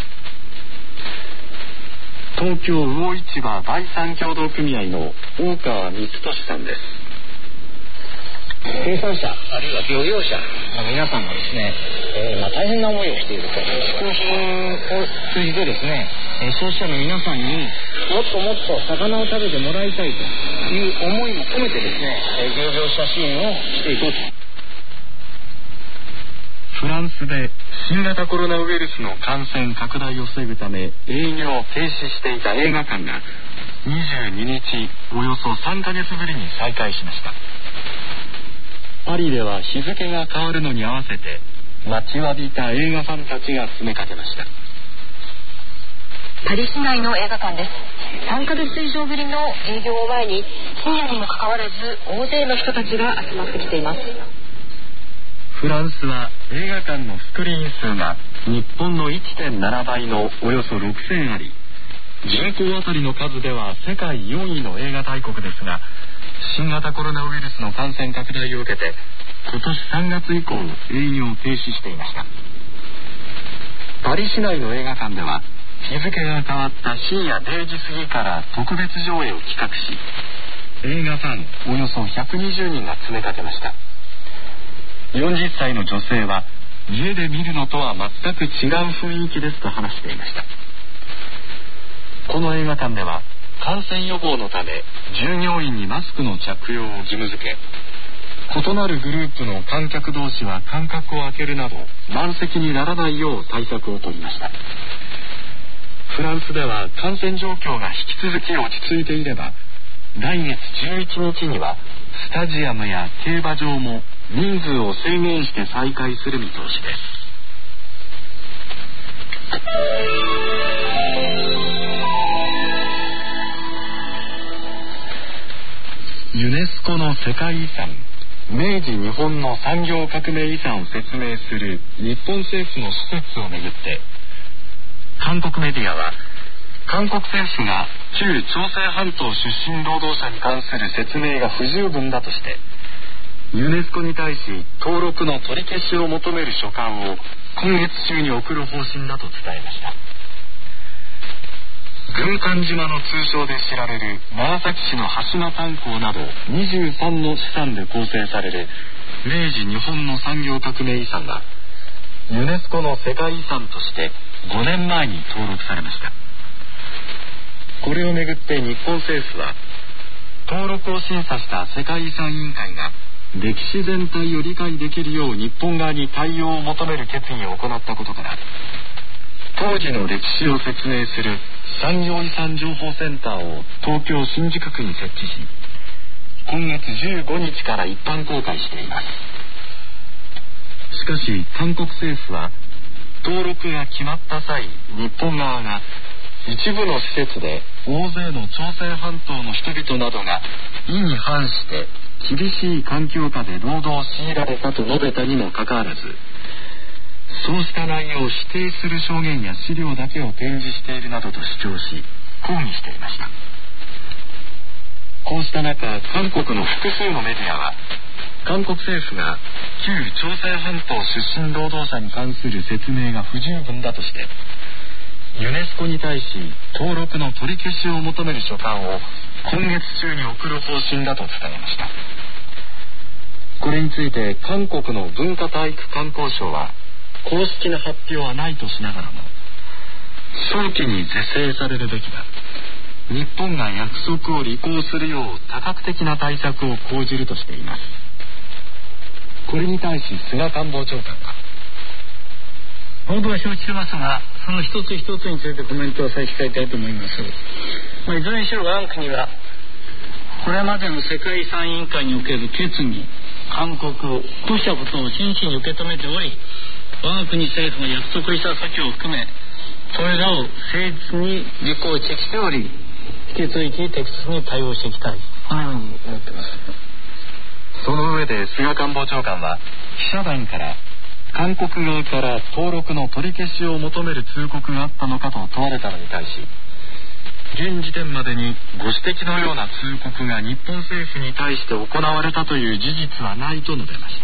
東京魚市場第三協同組合の大川光俊さんです。 生産者あるいは漁業者の皆さんがですね、えーまあ、大変な思いをしていると、試供品を通じてですね、えー、消費者の皆さんにもっともっと魚を食べてもらいたいという思いも込めてですね、えー、漁業者支援をしていこうと。 フランスで新型コロナウイルスの感染拡大を防ぐため営業を停止していた映画館がにじゅうににちおよそさんかげつぶりに再開しました。パリでは日付が変わるのに合わせて待ちわびた映画ファンたちが詰めかけました。 パリ市内の映画館です。さんかげつ以上ぶりの営業を前に深夜にもかかわらず大勢の人たちが集まってきています。 フランスは映画館のスクリーン数が日本の いってんなな 倍のおよそろくせんあり、人口あたりの数では世界よんいの映画大国ですが、新型コロナウイルスの感染拡大を受けて今年さんがつ以降営業を停止していました。パリ市内の映画館では日付が変わった深夜れいじ過ぎから特別上映を企画し、映画ファンおよそひゃくにじゅうにんが詰めかけました。よんじゅっさいの女性は家で見るのとは全く違う雰囲気ですと話していました。この映画館では感染予防のため従業員にマスクの着用を義務付け、異なるグループの観客同士は間隔を空けるなど満席にならないよう対策を取りました。フランスでは感染状況が引き続き落ち着いていれば、来月じゅういちにちにはスタジアムや競馬場も人数を制限して再開する見通しです。ユネスコの世界遺産、明治日本の産業革命遺産を説明する日本政府の施設をめぐって、韓国メディアは韓国政府が旧朝鮮半島出身労働者に関する説明が不十分だとして、ユネスコに対し登録の取り消しを求める書簡を今月中に送る方針だと伝えました。軍艦島の通称で知られる長崎市の橋間炭鉱などにじゅうさんの資産で構成される明治日本の産業革命遺産がユネスコの世界遺産としてごねんまえに登録されました。これをめぐって日本政府は登録を審査した世界遺産委員会が歴史全体を理解できるよう日本側に対応を求める決議を行ったことから、当時の歴史を説明する産業遺産情報センターを東京新宿区に設置し、今月じゅうごにちから一般公開しています。しかし韓国政府は登録が決まった際、日本側が一部の施設で大勢の朝鮮半島の人々などが意に反して厳しい環境下で労働を強いられたと述べたにもかかわらず、そうした内容を否定する証言や資料だけを展示しているなどと主張し抗議していました。こうした中、韓国の複数のメディアは韓国政府が旧朝鮮半島出身労働者に関する説明が不十分だとしてユネスコに対し登録の取り消しを求める書簡を今月中に送る方針だと伝えました。これについて韓国の文化体育観光省は公式な発表はないとしながらも、早期に是正されるべきだ、日本が約束を履行するよう多角的な対策を講じるとしています。これに対し菅官房長官が、 報道は承知してますが、その一つ一つについてコメントを差し控えたいと思います。まあ、いずれにしろ我が国はこれまでの世界遺産委員会における決議、勧告、こうしたことを真摯に受け止めており、我が国政府が約束した措置を含めそれらを誠実に実行してきており、引き続き適切に対応していきたい、このように思っています。 その上で菅官房長官は記者団から韓国側から登録の取り消しを求める通告があったのかと問われたのに対し、現時点までにご指摘のような通告が日本政府に対して行われたという事実はないと述べました。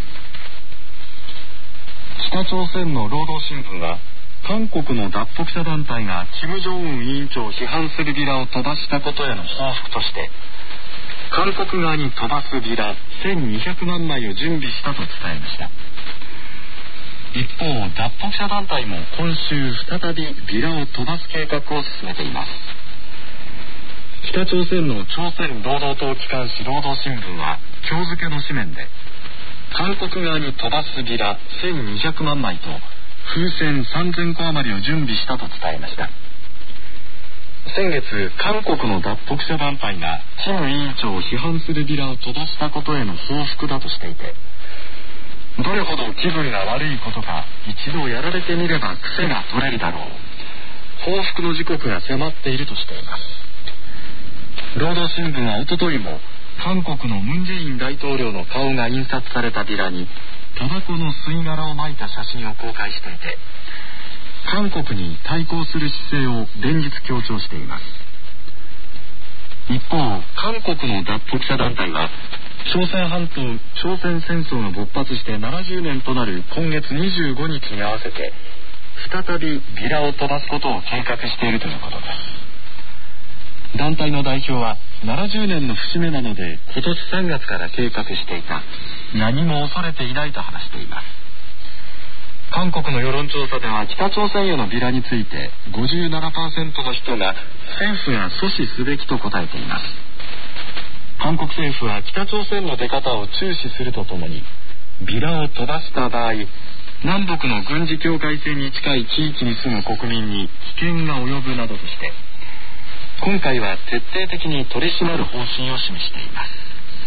北朝鮮の労働新聞は韓国の脱北者団体が金正恩委員長を批判するビラを飛ばしたことへの報復として、韓国側に飛ばすビラせんにひゃくまんまいを準備したと伝えました。一方、脱北者団体も今週再びビラを飛ばす計画を進めています。北朝鮮の朝鮮労働党機関紙労働新聞は今日付の紙面で、韓国側に飛ばすビラせんにひゃくまんまいと風船さんぜんこ余りを準備したと伝えました。先月、韓国の脱北者団体がキム委員長を批判するビラを飛ばしたことへの報復だとしていて、どれほど気分が悪いことか一度やられてみれば癖が取れるだろう、報復の時刻が迫っているとしています。労働新聞はおとといも韓国のムン・ジェイン大統領の顔が印刷されたビラにタバコの吸い殻をまいた写真を公開していて、韓国に対抗する姿勢を連日強調しています。一方、韓国の脱北者団体は朝鮮半島朝鮮戦争が勃発してななじゅうねんとなる今月にじゅうごにちに合わせて再びビラを飛ばすことを計画しているということです。団体の代表は、ななじゅうねんの節目なので今年さんがつから計画していた、何も恐れていないと話しています。韓国の世論調査では、北朝鮮へのビラについて ごじゅうななパーセント の人が政府が阻止すべきと答えています。韓国政府は北朝鮮の出方を注視するとともに、ビラを飛ばした場合、南北の軍事境界線に近い地域に住む国民に危険が及ぶなどとして、今回は徹底的に取り締まる方針を示しています。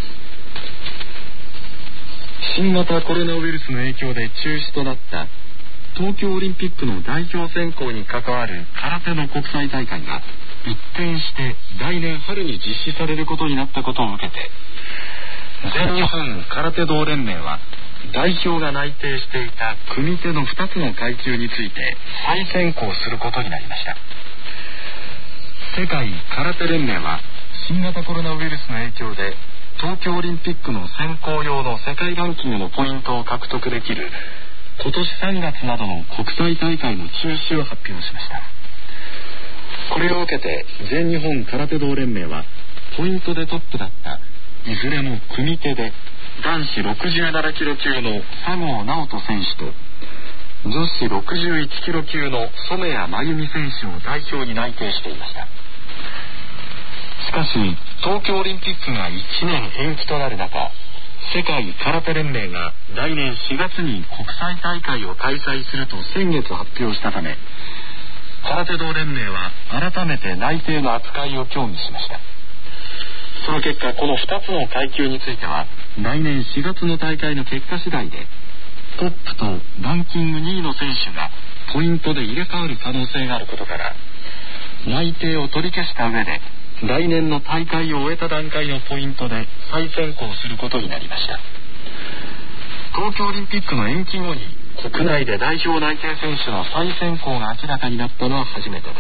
新型コロナウイルスの影響で中止となった東京オリンピックの代表選考に関わる空手の国際大会が一転して来年春に実施されることになったことを受けて、全日本空手道連盟は代表が内定していた組手のふたつの階級について再選考することになりました。世界空手連盟は新型コロナウイルスの影響で東京オリンピックの選考用の世界ランキングのポイントを獲得できる今年さんがつなどの国際大会の中止を発表しました。これを受けて全日本空手道連盟は、ポイントでトップだったいずれも組手で男子ろくじゅうななキロ級の佐合直人選手と女子ろくじゅういちキロ級の染谷真由美選手を代表に内定していました。しかし東京オリンピックがいちねん延期となる中、世界空手連盟が来年しがつに国際大会を開催すると先月発表したため、空手道連盟は改めて内定の扱いを協議しました。その結果、このふたつの階級については来年しがつの大会の結果次第でトップとランキングにいの選手がポイントで入れ替わる可能性があることから、内定を取り消した上で来年の大会を終えた段階のポイントで再選考することになりました。東京オリンピックの延期後に国内で代表内定選手の再選考が明らかになったのは初めてです。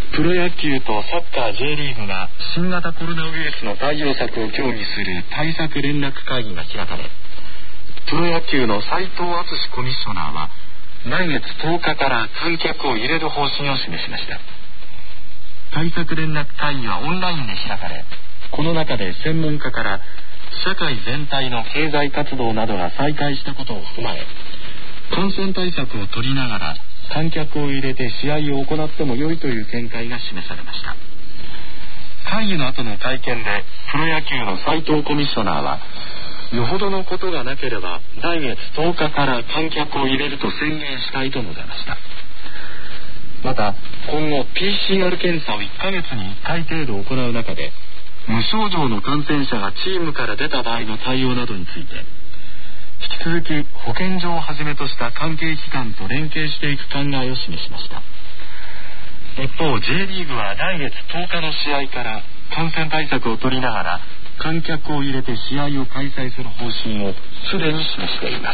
プロ野球とサッカー J リーグが新型コロナウイルスの対応策を協議する対策連絡会議が開かれ、プロ野球の斉藤敦コミッショナーは来月とおかから観客を入れる方針を示しました。対策連絡会議はオンラインで開かれ、この中で専門家から社会全体の経済活動などが再開したことを踏まえ、感染対策を取りながら観客を入れて試合を行っても良いという見解が示されました。会議の後の会見でプロ野球の斉藤コミッショナーは、よほどのことがなければ来月とおかから観客を入れると宣言したいと述べました。また今後 ピーシーアール 検査をいっかげつにいっかい程度行う中で、無症状の感染者がチームから出た場合の対応などについて、引き続き保健所をはじめとした関係機関と連携していく考えを示しました。一方 J リーグは来月とおかの試合から感染対策を取りながら観客を入れて試合を開催する方針をすでに示しています。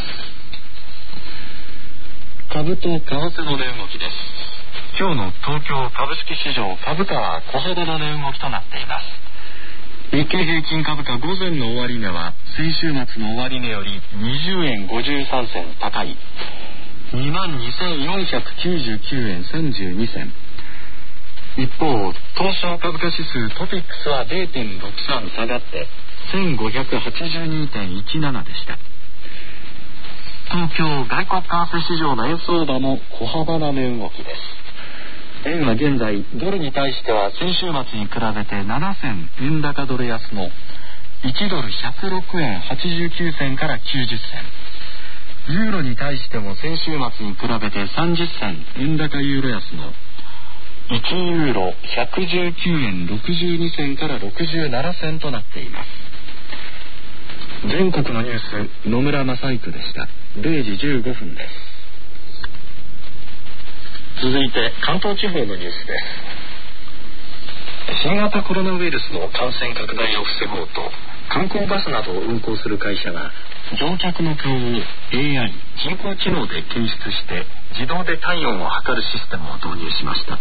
株と為替の値動きです。今日の東京株式市場、株価は小幅な値動きとなっています。日経平均株価午前の終値は先週末の終値よりにじゅうえんごじゅうさんせん高い にまんにせんよんひゃくきゅうじゅうきゅうえんさんじゅうにせん。一方、東証株価指数トピックスは ゼロてんろくさん 下がってせんごひゃくはちじゅうにてんいちなな でした。東京外国為替市場の円相場も小幅な値動きです。円は現在ドルに対しては先週末に比べてななせんえん高ドル安のいちドルひゃくろくえんはちじゅうきゅうせんからきゅうじゅっせん、ユーロに対しても先週末に比べてさんじゅっせん円高ユーロ安のいちユーロひゃくじゅうきゅうえんろくじゅうにせんからろくじゅうななせんとなっています。全国のニュース、野村正育でした。れいじじゅうごふんです。続いて関東地方のニュースです。新型コロナウイルスの感染拡大を防ごうと、 観光バスなどを運行する会社が乗客の顔を エーアイ 人工知能で検出して自動で体温を測るシステムを導入しました。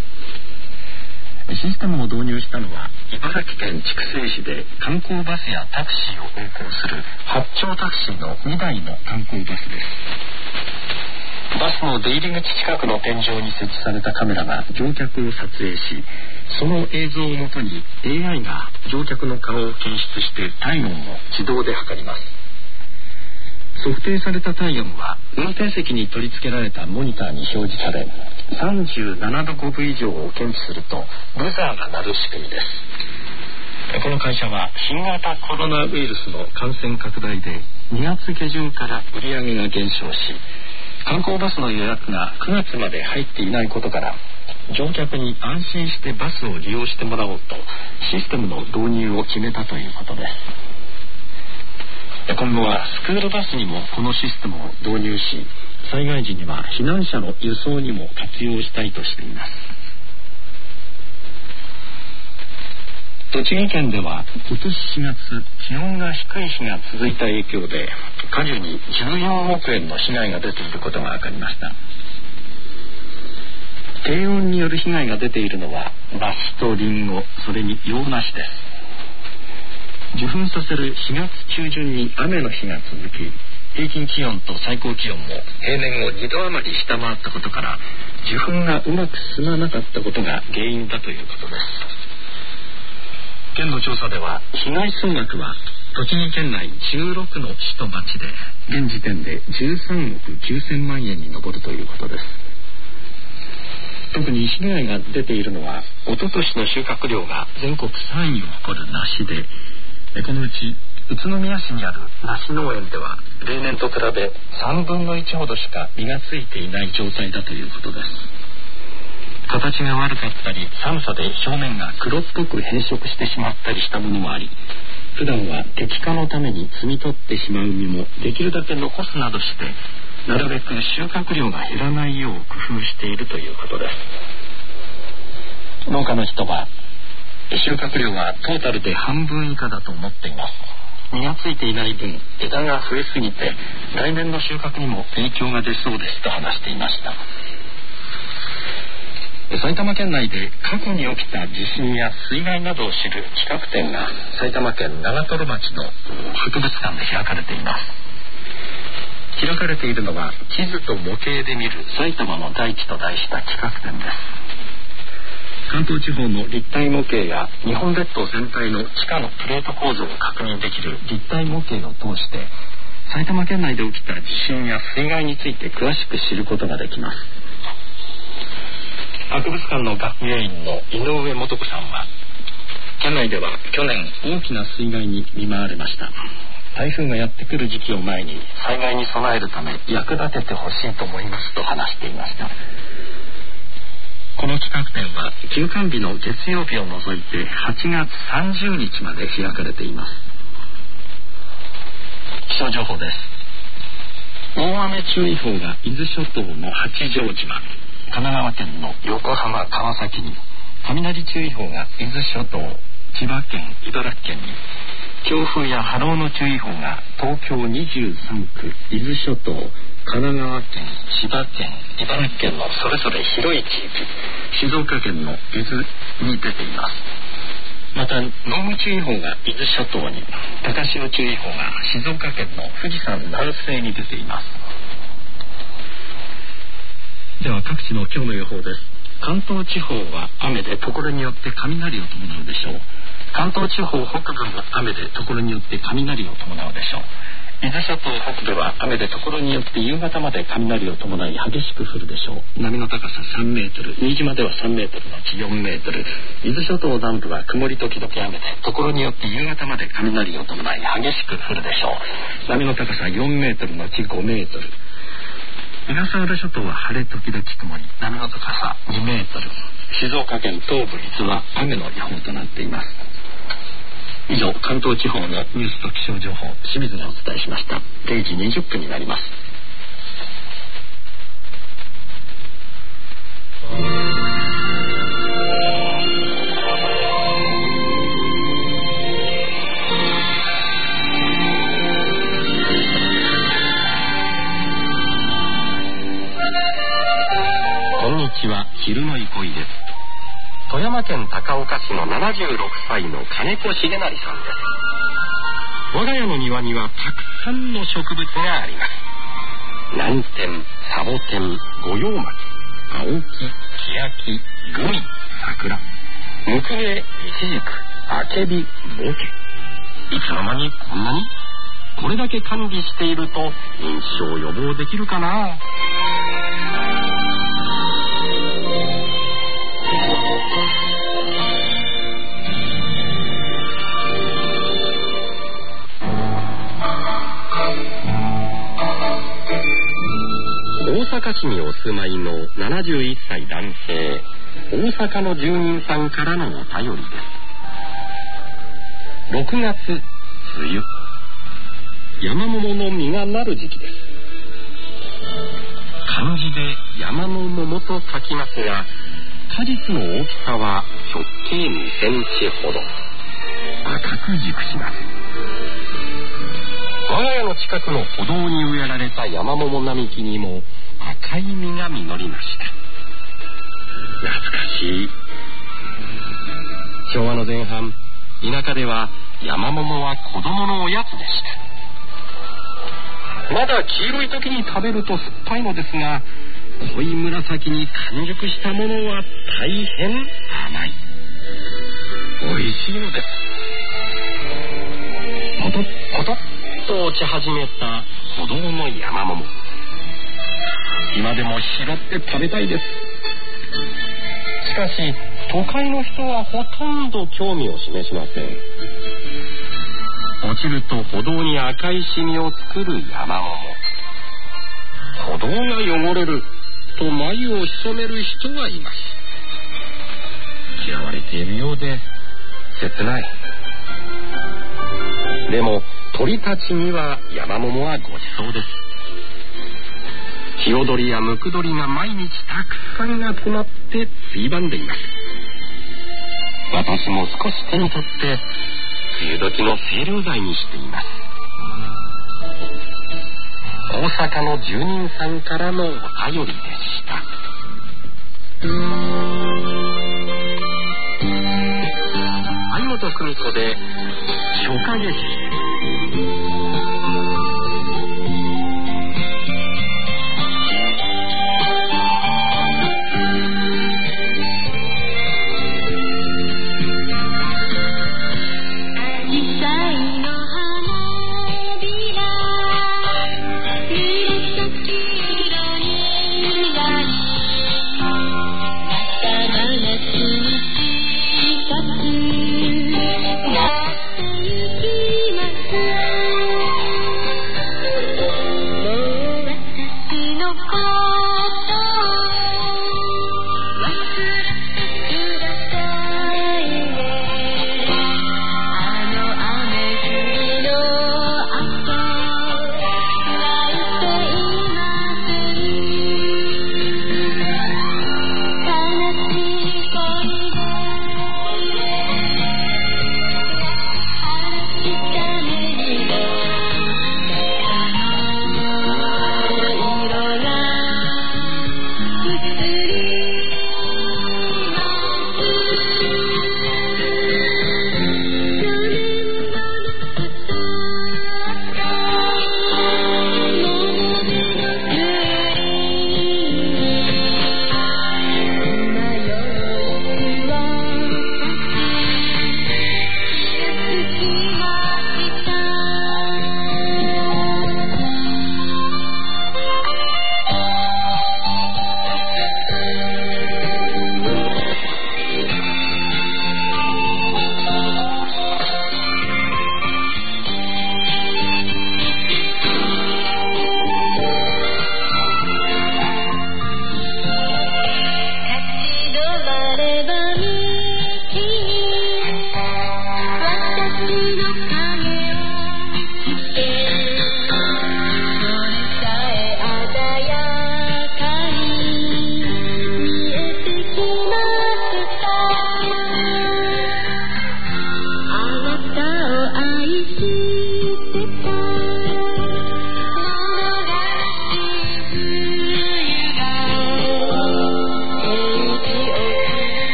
システムを導入したのは茨城県筑西市で観光バスやタクシーを運行する八丁タクシーのにだいの観光バスです。バスの出入り口近くの天井に設置されたカメラが乗客を撮影し、その映像をもとに エーアイ が乗客の顔を検出して体温を自動で測ります。測定された体温は運転席に取り付けられたモニターに表示され、さんじゅうななどごぶ以上を検知するとブザーが鳴る仕組みです。この会社は新型コロナウイルスの感染拡大でにがつ下旬から売り上げが減少し、観光バスの予約がくがつまで入っていないことから、乗客に安心してバスを利用してもらおうとシステムの導入を決めたということです。今後はスクールバスにもこのシステムを導入し、災害時には避難者の輸送にも活用したいとしています。栃木県では今年しがつ、気温が低い日が続いた影響で果樹にじゅうよんおくえんの被害が出ていることが分かりました。低温による被害が出ているのは梨とリンゴ、それに洋梨です。受粉させるしがつちゅうじゅんに雨の日が続き、平均気温と最高気温も平年をにど余り下回ったことから、受粉がうまく進まなかったことが原因だということです。県の調査では被害総額は栃木県内じゅうろくの市と町で現時点でじゅうさんおくきゅうせんまんえんに上るということです。特に被害が出ているのは一昨年の収穫量が全国さんいを誇る梨で、このうち宇都宮市にある梨農園では例年と比べさんぶんのいちほどしか実がついていない状態だということです。形が悪かったり、寒さで表面が黒っぽく変色してしまったりしたものもあり、普段は摘果のために摘み取ってしまう実もできるだけ残すなどして、なるべく収穫量が減らないよう工夫しているということです。農家の人は収穫量はトータルで半分以下だと思っています。実がついていない分、枝が増えすぎて来年の収穫にも影響が出そうですと話していました。埼玉県内で過去に起きた地震や水害などを知る企画展が埼玉県長瀞町の博物館で開かれています。開かれているのは地図と模型で見る埼玉の大地と題した企画展です。関東地方の立体模型や日本列島全体の地下のプレート構造を確認できる立体模型を通して、埼玉県内で起きた地震や水害について詳しく知ることができます。博物館の学芸員の井上素子さんは、県内では去年大きな水害に見舞われました。台風がやってくる時期を前に災害に備えるため役立ててほしいと思いますと話していました。この企画展は休館日の月曜日を除いてはちがつさんじゅうにちまで開かれています。気象情報です。大雨注意報が伊豆諸島の八丈島、神奈川県の横浜、川崎に、雷注意報が伊豆諸島、千葉県、茨城県に、強風や波浪の注意報が東京にじゅうさんく、伊豆諸島、神奈川県、千葉県、茨城県のそれぞれ広い地域、静岡県の伊豆に出ています。また濃霧注意報が伊豆諸島に、高潮注意報が静岡県の富士山南西に出ています。では各地の今日の予報です。関東地方は雨で所によって雷を伴うでしょう。関東地方北部も雨で所によって雷を伴うでしょう。伊豆諸島北部は雨で所によって夕方まで雷を伴い激しく降るでしょう。波の高ささんメートル、新島ではさんメートルのうちよんメートル。伊豆諸島南部は曇り時々雨で所によって夕方まで雷を伴い激しく降るでしょう。波の高さよんメートルのうちごメートル。小笠原諸島は晴れ時々曇り、波の高さにメートル。静岡県東部伊豆は雨の予報となっています。以上、関東地方のニュースと気象情報、清水がお伝えしました。れいじにじゅっぷんになります。 こんにちは、昼の憩いです。富山県高岡市のななじゅうろくさいの金子重成さんです。我が家の庭にはたくさんの植物があります。南天、サボテン、五葉松、青木、欅、グミ、桜、ムクゲ、イチジク、アケビ、ボケ。いつの間にこんなに？これだけ管理していると認知症予防できるかな？大阪市にお住まいのななじゅういっさい男性、大阪の住人さんからのお便りです。ろくがつ、梅雨。山桃の実がなる時期です。漢字で山の桃と書きますが、果実の大きさは直径にセンチほど。赤く熟します。我が家の近くの歩道に植えられた山桃並木にも赤い実が実りました。懐かしい。昭和の前半、田舎では山桃は子供のおやつでした。まだ黄色い時に食べると酸っぱいのですが、濃い紫に完熟したものは大変甘い。美味しいのです。ポトッポトッと落ち始めた歩道の山桃。今でも拾って食べたいです。しかし都会の人はほとんど興味を示しません。落ちると歩道に赤いシミを作る山桃。歩道が汚れると眉を潜める人はいます。嫌われているようで切ない。でも鳥たちには山桃はごちそうです。ヒヨドリやムクドリが毎日たくさん集まってついばんでいます。私も少し手に取って梅雨時の清涼剤にしています。大阪の住人さんからのお便りでした。相本久美子で初夏劇。 夏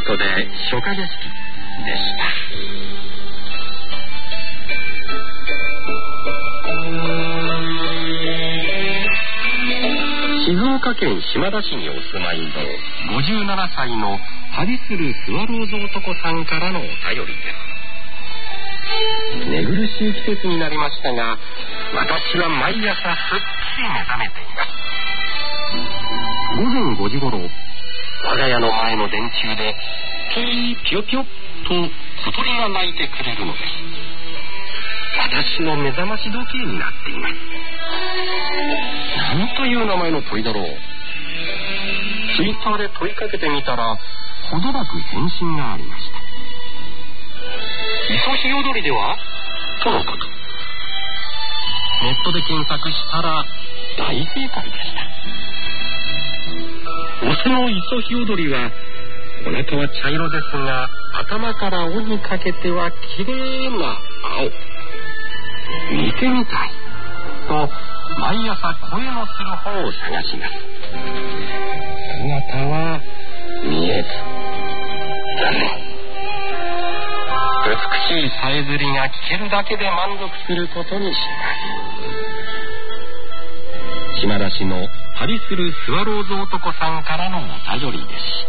トで初夏景色でした。静岡県島田市にお住まいのごじゅうななさいの旅するスワローズ男さんからのお便りです。寝苦しい季節になりましたが、私は毎朝すっきり目覚めています。ごぜんごじごろ、我が家の前の電柱でピーピヨピヨと小鳥が鳴いてくれるのです。私の目覚まし時計になっています。何という名前の鳥だろう。ツイッターで問いかけてみたら、ほどなく返信がありました。イソヒヨドリではとのこと。ネットで検索したら大正解でした。オスのイソヒヨドリはお腹は茶色ですが、頭から尾にかけてはきれいな青。見てみたいと毎朝声のする方を探します。姿は見えず、残念。美しいさえずりが聞けるだけで満足することにします。島田市の旅するスワローズ男さんからのお便りでした。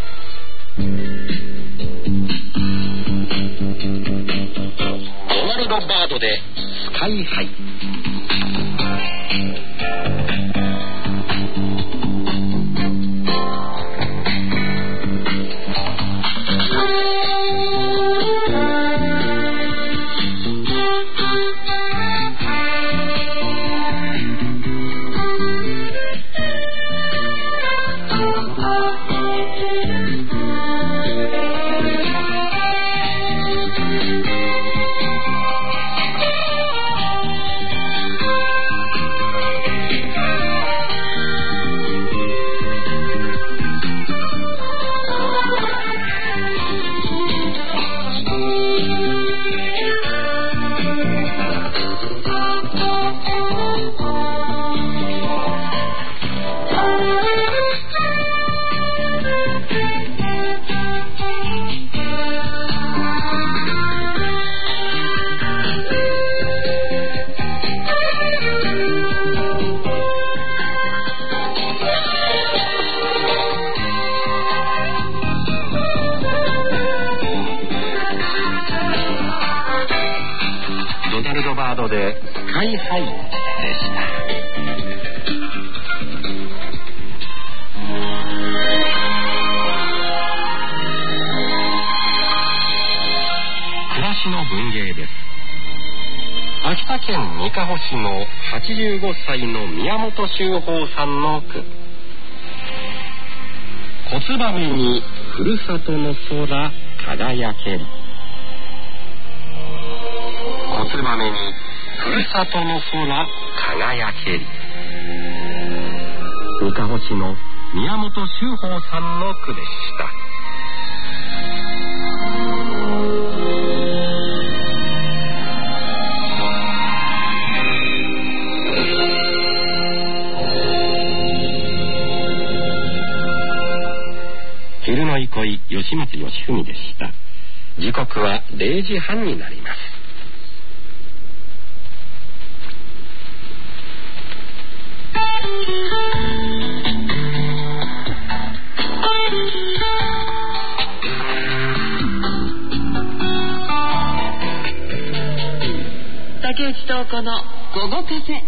ドナルド・バードでスカイハイ。でスカイハイでした。暮らしの文芸です。秋田県にかほ市のはちじゅうごさいの宮本周宝さんの句。小燕にふるさとの空輝けり。小燕にふるさとの空輝けり。にかほ市の宮本周宝さんの句でした。昼の憩い、吉松義文でした。時刻はれいじはんになります。 竹内東子の午後カフェ。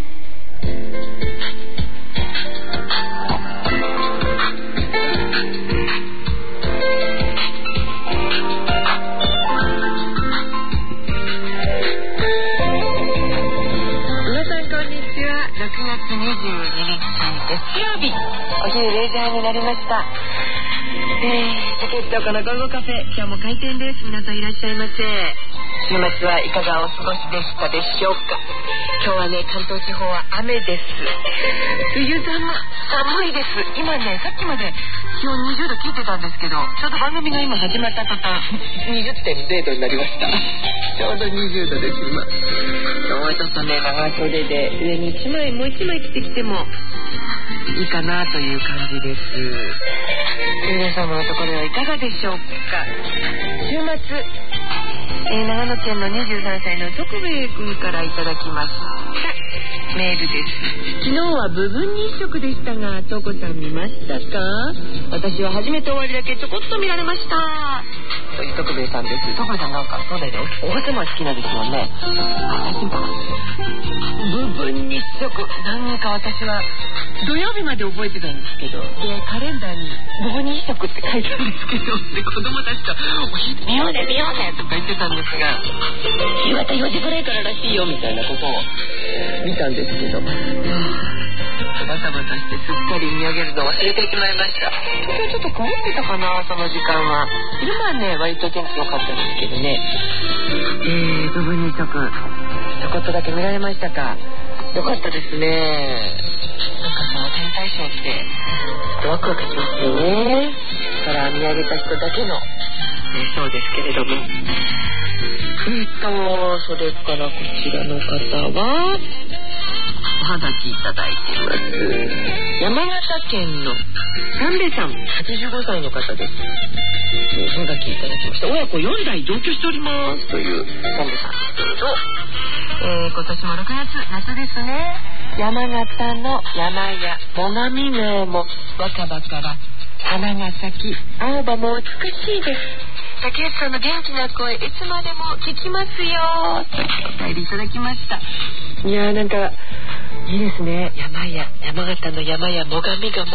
ろくがつにじゅうににち月曜日、お昼れいじはんになりました。えー、竹内東子の午後カフェ、今日も開店です。皆さんいらっしゃいませ。週末はいかがお過ごしでしたでしょうか。今日はね、関東地方は雨です。冬寒、寒いです。今ね、さっきまで気温にじゅうど切ってたんですけど、ちょうど番組が今始まった途端 にじゅってんれいどになりました。ちょうどにじゅうどです今。今日はちょっとね、長袖で上にいちまいもういちまい着てきてもいいかなという感じです。 皆様のところはいかがでしょうか。週末、えー、長野県のにじゅうさんさいの徳兵衛君からいただきましたメールです。昨日は部分日食でしたが、とこさん見ましたか？私は初めて終わりだけちょこっと見られましたという徳兵衛さんです。徳兵衛さんなんかそうだよね、お初も好きなんですよね。部分日食、何か私は土曜日まで覚えてたんですけど、でカレンダーに部分日食って書いてあるんですけど、で子供たちとお昼見ようね見ようねとか言ってたんですが、夕方よじぐらいかららしいよみたいなことを見たんですけど、バタバタしてすっかり見上げるのを忘れてしまいました。今日ちょっと曇ってたかな、その時間は。昼間はね割と天気良かったんですけどね。えー、部分日食ちょこっとだけ見られましたか？よかったですね。なんかその天体ショーってワクワクしますよね。から見上げた人だけの、えー、そうですけれども、えっとそれからこちらの方はおはがきいただいています。山形県の三兵衛さん、はちじゅうごさいの方です。おはがきいただきました。親子よんだい同居しておりますという三兵衛さんですけれど、えー、今年もろくがつ夏ですね。山形の山や最上川も若葉から花が咲き、青葉も美しいです。竹内さんの元気な声いつまでも聞きますよとお便りいただきました。いやーなんかいいですね。山や山形の山や最上川、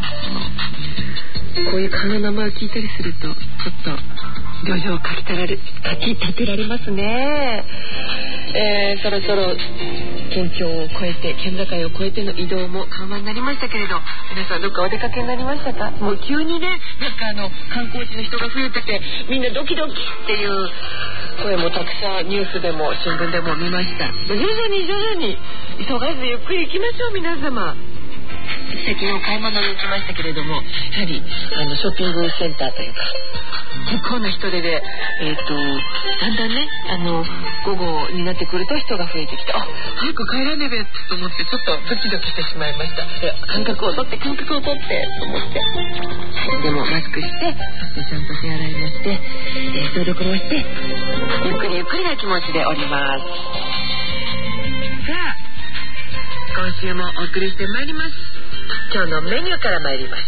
こういう川の名前を聞いたりするとちょっと旅情をかきたられかき立てられますね。えー、そろそろ県境を越えて県境を越えての移動も緩和になりましたけれど、皆さんどっかお出かけになりましたか？もう急にね、なんかあの観光地の人が増えててみんなドキドキっていう声もたくさんニュースでも新聞でも見ました。徐々に徐々に急がずゆっくり行きましょう皆様。素敵なお買い物に行きましたけれども、やはりあのショッピングセンターというか結構な人手で、えー、とだんだんねあの午後になってくると人が増えてきて、あ早く帰らねべと思ってちょっとドキドキしてしまいました。感覚を取って感覚を取ってと思って、はい、でもマスクして、そしてちゃんと手洗いもして、えー、消毒もしてゆっくりゆっくりな気持ちでおります。さあ今週もお送りしてまいります。今日のメニューから参りましょ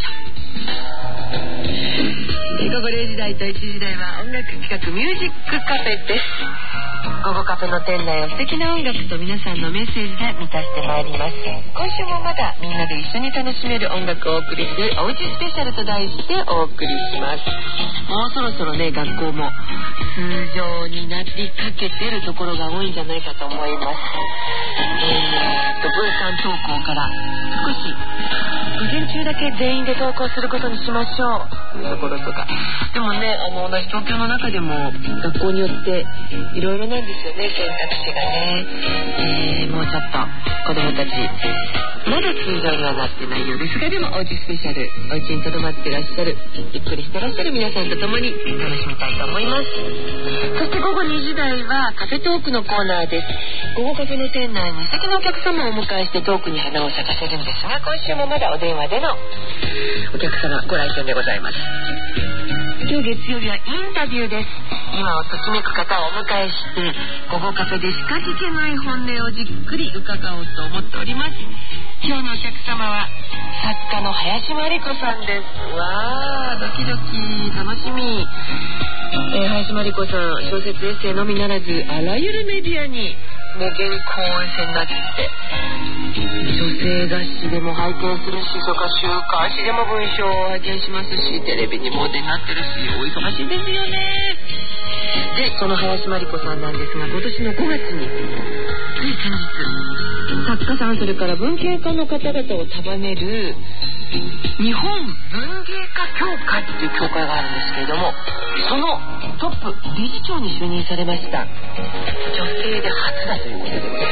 う。午後れいじ台といちじ台は音楽企画ミュージックカフェです。午後カフェの店内を素敵な音楽と皆さんのメッセージで満たしてまいります。今週もまだみんなで一緒に楽しめる音楽をお送りするおうちスペシャルと題してお送りします。もうそろそろね学校も通常になりかけてるところが多いんじゃないかと思います。えー、と分散登校から少し午前中だけ全員で登校することにしましょうというところとか、でもねあの同じ東京の中でも学校によっていろいろなんですよね、選択肢がね。えー、もうちょっと子どもたちまだ通常にはなってないようですが、でもおうちスペシャル、おうちにとどまってらっしゃるゆっくりしてらっしゃる皆さんと共に楽しみたいと思います。そして午後にじ台はカフェトークのコーナーです。午後カフェの店内に素敵なお客様をお迎えしてトークに花を咲かせるんですが、今週もまだお電話でのお客様ご来店でございます。今日月曜日はインタビューです。今をときめく方をお迎えして午後カフェでしか聞けない本音をじっくり伺おうと思っております。今日のお客様は作家の林真理子さんです。わードキドキ楽しみ。えー、林真理子さん小説エッセイのみならずあらゆるメディアにね、原稿をエッセイになって女性雑誌でも拝見するし、それから週刊誌でも文章を拝見しますし、テレビにもお出になってるしお忙しいですよね。でその林真理子さんなんですが、今年のごがつについ先日作家さんそれから文芸家の方々を束ねる日本文芸家協会っていう協会があるんですけれども、そのトップ理事長に就任されました。女性で初だということでございます。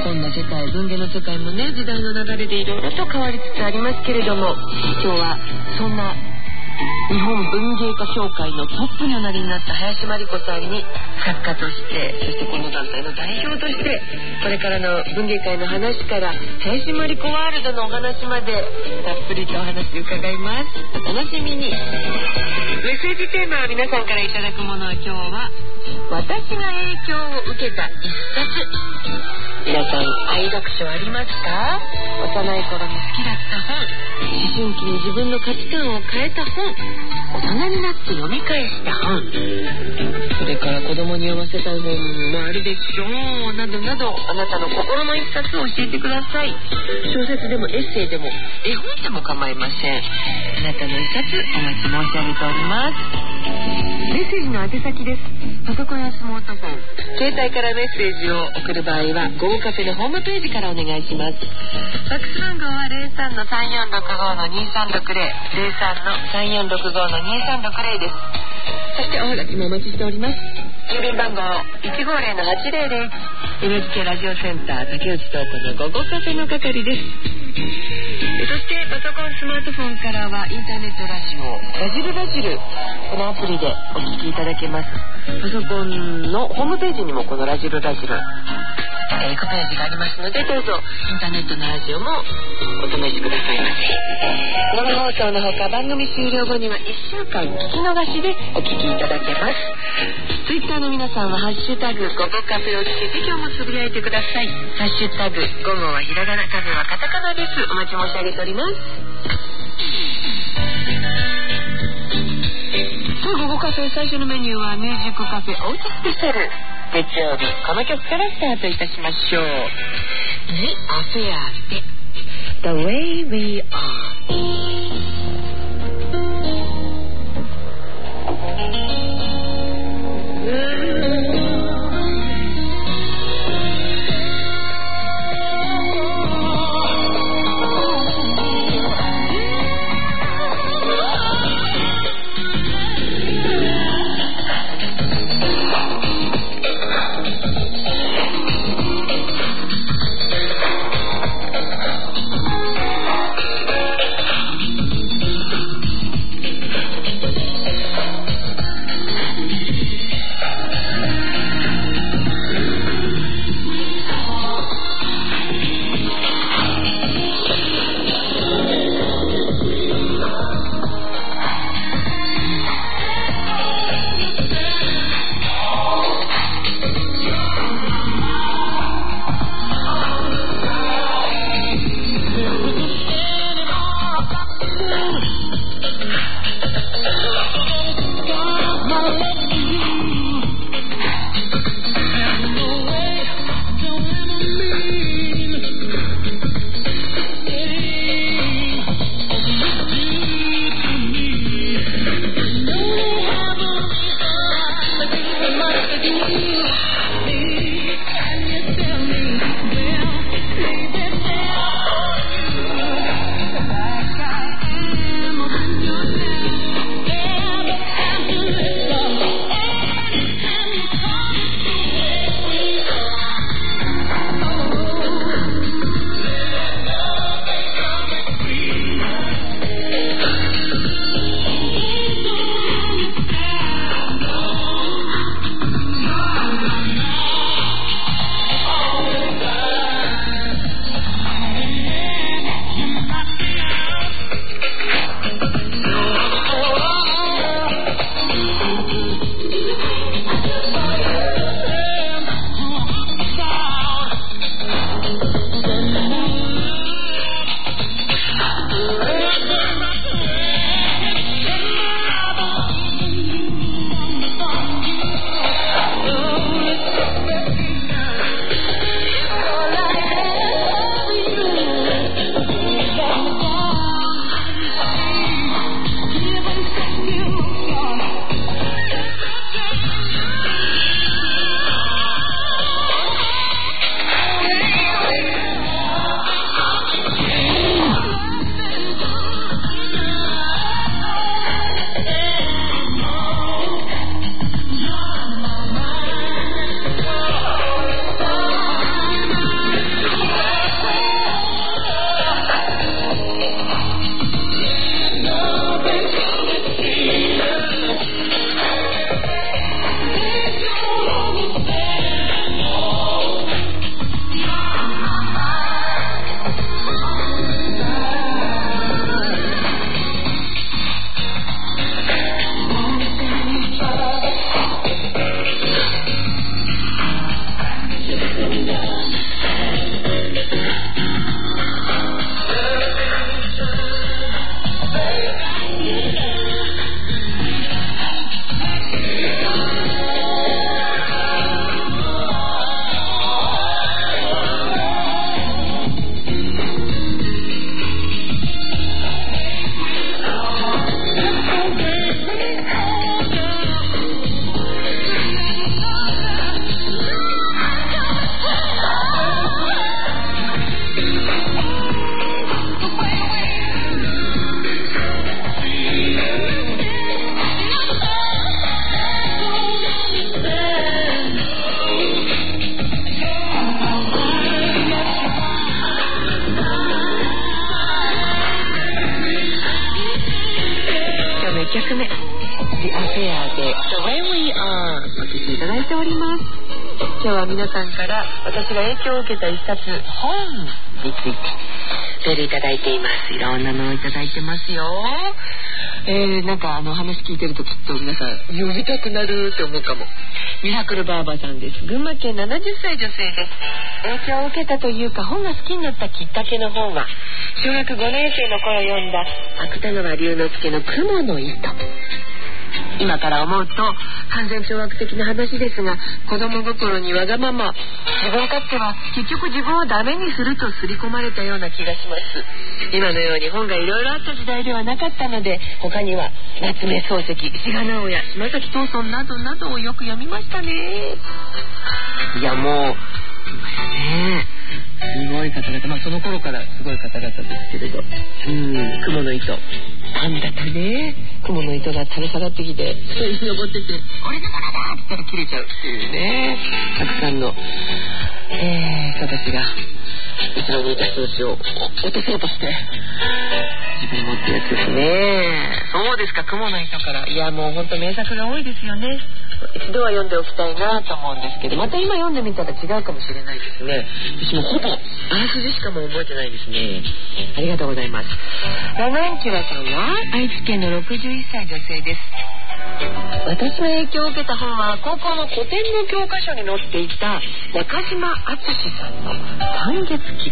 そんな世界、文芸の世界もね時代の流れでいろいろと変わりつつありますけれども、今日はそんな日本文芸家協会のトップにおなりになった林真理子さんに作家として、そしてこの団体の代表としてこれからの文芸界の話から林真理子ワールドのお話までたっぷりとお話伺います。お楽しみに。メッセージテーマは皆さんからいただくものは、今日は私が影響を受けた一冊。皆さん愛読書ありますか？幼い頃に好きだった本、思春期に自分の価値観を変えた本、大人になって読み返した本、それから子供に読ませた本もあるでしょう、などなど、あなたの心の一冊を教えてください。小説でもエッセイでも絵本でも構いません。あなたの一冊お待ち申し上げております。メッセージの宛先です。パソコンやスマートフォン、携帯からメッセージを送る場合はゴーカフェのホームページからお願いします。ファックス番号は ゼロさんのさんよんろくごのにさんろくゼロ ゼロさんのさんよんろくごのにさんろくゼロです。そしておはがきもお待ちしております。郵便番号 いちごゼロのはちゼロゼロ エヌエイチケー ラジオセンター竹内東子のゴゴカフェの係です。そしてパソコンスマートフォンからはインターネットラジオラジルラジル、このアプリでお聞きいただけます。パソコンのホームページにもこのラジルラジルえー、ページがありますので、どうぞインターネットのラジオもお試しくださいませ。生放送のほか番組終了後にはいっしゅうかん聞き逃しでお聞きいただけます。ツイッターの皆さんはハッシュタグゴゴカフェをつけて今日もつぶやいてください。ハッシュタグゴゴはひらがな、カフェはカタカナです。お待ち申し上げております。さあ、ゴゴカフェ最初のメニューはミュージックカフェおうちスペシャル。月曜日、この曲からスタートいたしましょう。The Affair で The Way We Are。 おります。今日は皆さんから私が影響を受けた一冊本についてメールいただいています。いろんなのをいただいてますよ。えー、なんかあの話聞いてるときっと皆さん読みたくなるって思うかも。ミラクルバーバさんです。群馬県ななじゅっさい女性です。影響を受けたというか本が好きになったきっかけの本は小学ごねん生の頃読んだ芥川龍之介の雲の糸。今から思うと完全懲悪的な話ですが、子供心にわがまま自分勝手は結局自分をダメにすると刷り込まれたような気がします。今のように本がいろいろあった時代ではなかったので、他には夏目漱石、志賀直哉、島崎藤村などなどをよく読みましたね。いやもうねえすごい方々、まあその頃からすごい方々ですけれど、うん雲の糸パンダとね、雲の糸が垂れ下がってきてそれに登ってて俺の柄だって言ったら切れちゃうっていうね、たくさんの、えー、人たちが後ろにいた人たちを落とそうとして自分持ってやつですね。そうですか、雲の糸から。いやもう本当名作が多いですよね。一度は読んでおきたいなと思うんですけど、また今読んでみたら違うかもしれないですね。私もほぼあらすじしかも覚えてないですね。ありがとうございます。ラナンキュラさんは愛知県のろくじゅういっさい女性です。私の影響を受けた本は高校の古典の教科書に載っていた中島敦さんの半月記。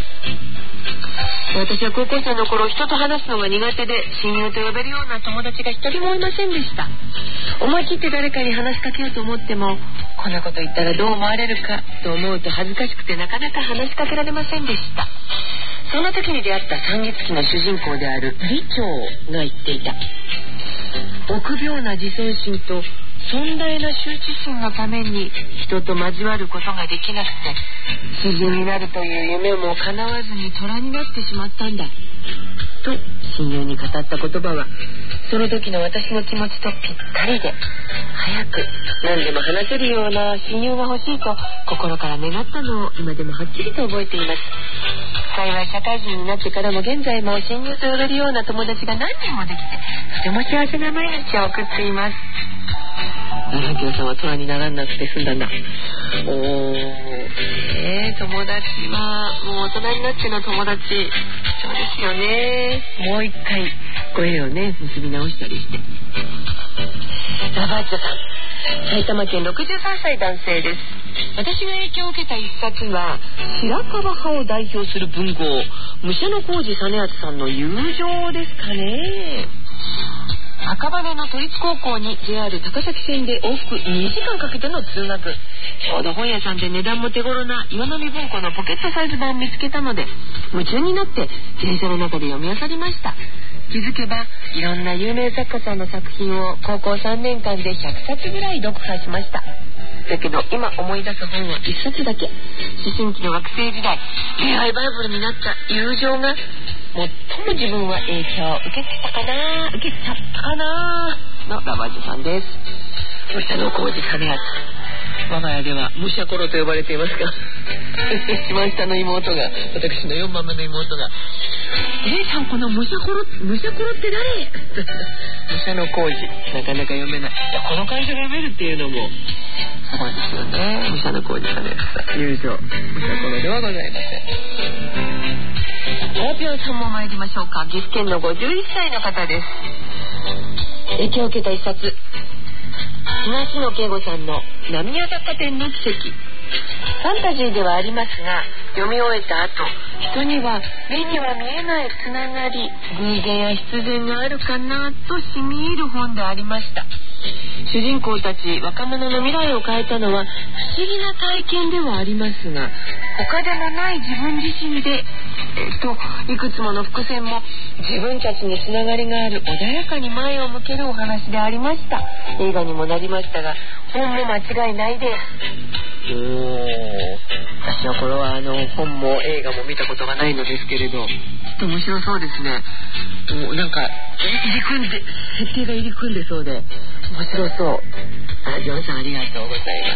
私は高校生の頃人と話すのが苦手で親友と呼べるような友達が一人もいませんでした。思い切って誰かに話しかけようと思ってもこんなこと言ったらどう思われるかと思うと恥ずかしくてなかなか話しかけられませんでした。そんな時に出会った三月期の主人公である李長が言っていた。臆病な自尊心と尊大な羞恥心のために人と交わることができなくて詩人になるという夢も叶わずに虎になってしまったんだと親友に語った言葉はその時の私の気持ちとぴったりで、早く何でも話せるような親友が欲しいと心から願ったのを今でもはっきりと覚えています。幸い社会人になってからも現在も親友と呼べるような友達が何人もできてとても幸せな毎日を送っています。ラキオさんは虎にならなくて済んだんだ。おー、えー、友達はもう大人になっての友達そうですよね。もう一回ご縁をね結び直したりして。ラバッチョさん、埼玉県ろくじゅうさんさい男性です。私が影響を受けた一冊は白樺派を代表する文豪武者小路実篤さんの友情ですかね。赤羽の都立高校に ジェイアール 高崎線で往復にじかんかけての通学。ちょうど本屋さんで値段も手頃な岩波文庫のポケットサイズ版を見つけたので夢中になって電車の中で読み漁りました。気づけばいろんな有名作家さんの作品を高校さんねんかんでひゃくさつぐらい読破しました。だけど今思い出す本はいっさつだけ。思春期の学生時代恋愛バイブルになった友情が最も自分は影響を受けてたかな受けちゃったかなのラバージュさんです。武者小路実篤、我が家では武者コロと呼ばれていますが一番下の妹が私のよんばんめの妹がえー、さんこの武者コロ武者コロって誰武者の小路なかなか読めない。いやこの会社が読めるっていうのもすごいですよね。武者の小路さんです友情武者コロではございません。オーピオンさんも参りましょうか。岐阜県のごじゅういっさいの方です。影響を受けた一冊東野圭吾さんの浪屋雑貨店の奇跡。ファンタジーではありますが読み終えた後人には目には見えないつながり偶然や必然があるかなとしみ入る本でありました。主人公たち若者の未来を変えたのは不思議な体験ではありますが他でもない自分自身で、えっと、いくつもの伏線も自分たちにつながりがある穏やかに前を向けるお話でありました。映画にもなりましたが本も間違いないです。おー、私の頃はあの本も映画も見たことがないのですけれどちょっと面白そうですね。もうなんか入り組んで設定が入り組んでそうで面白そう。あ、ジョンさんありがとうございます。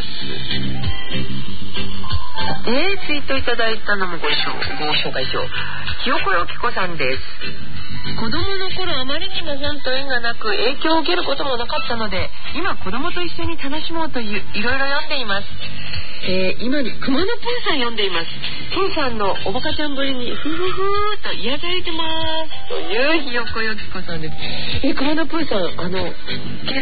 えー、ツイートいただいたのもご紹介しよう。ひよこよきこさんです。 子供の頃あまりにも本と縁がなく影響を受けることもなかったので、今子供と一緒に楽しもうといういろいろ読んでいます。えー、今に熊野プーさん読んでいます。プーさんのおバカちゃんぶりにふふふーと癒されてますというひよこよきこさんです。えー、熊野プーさん、あの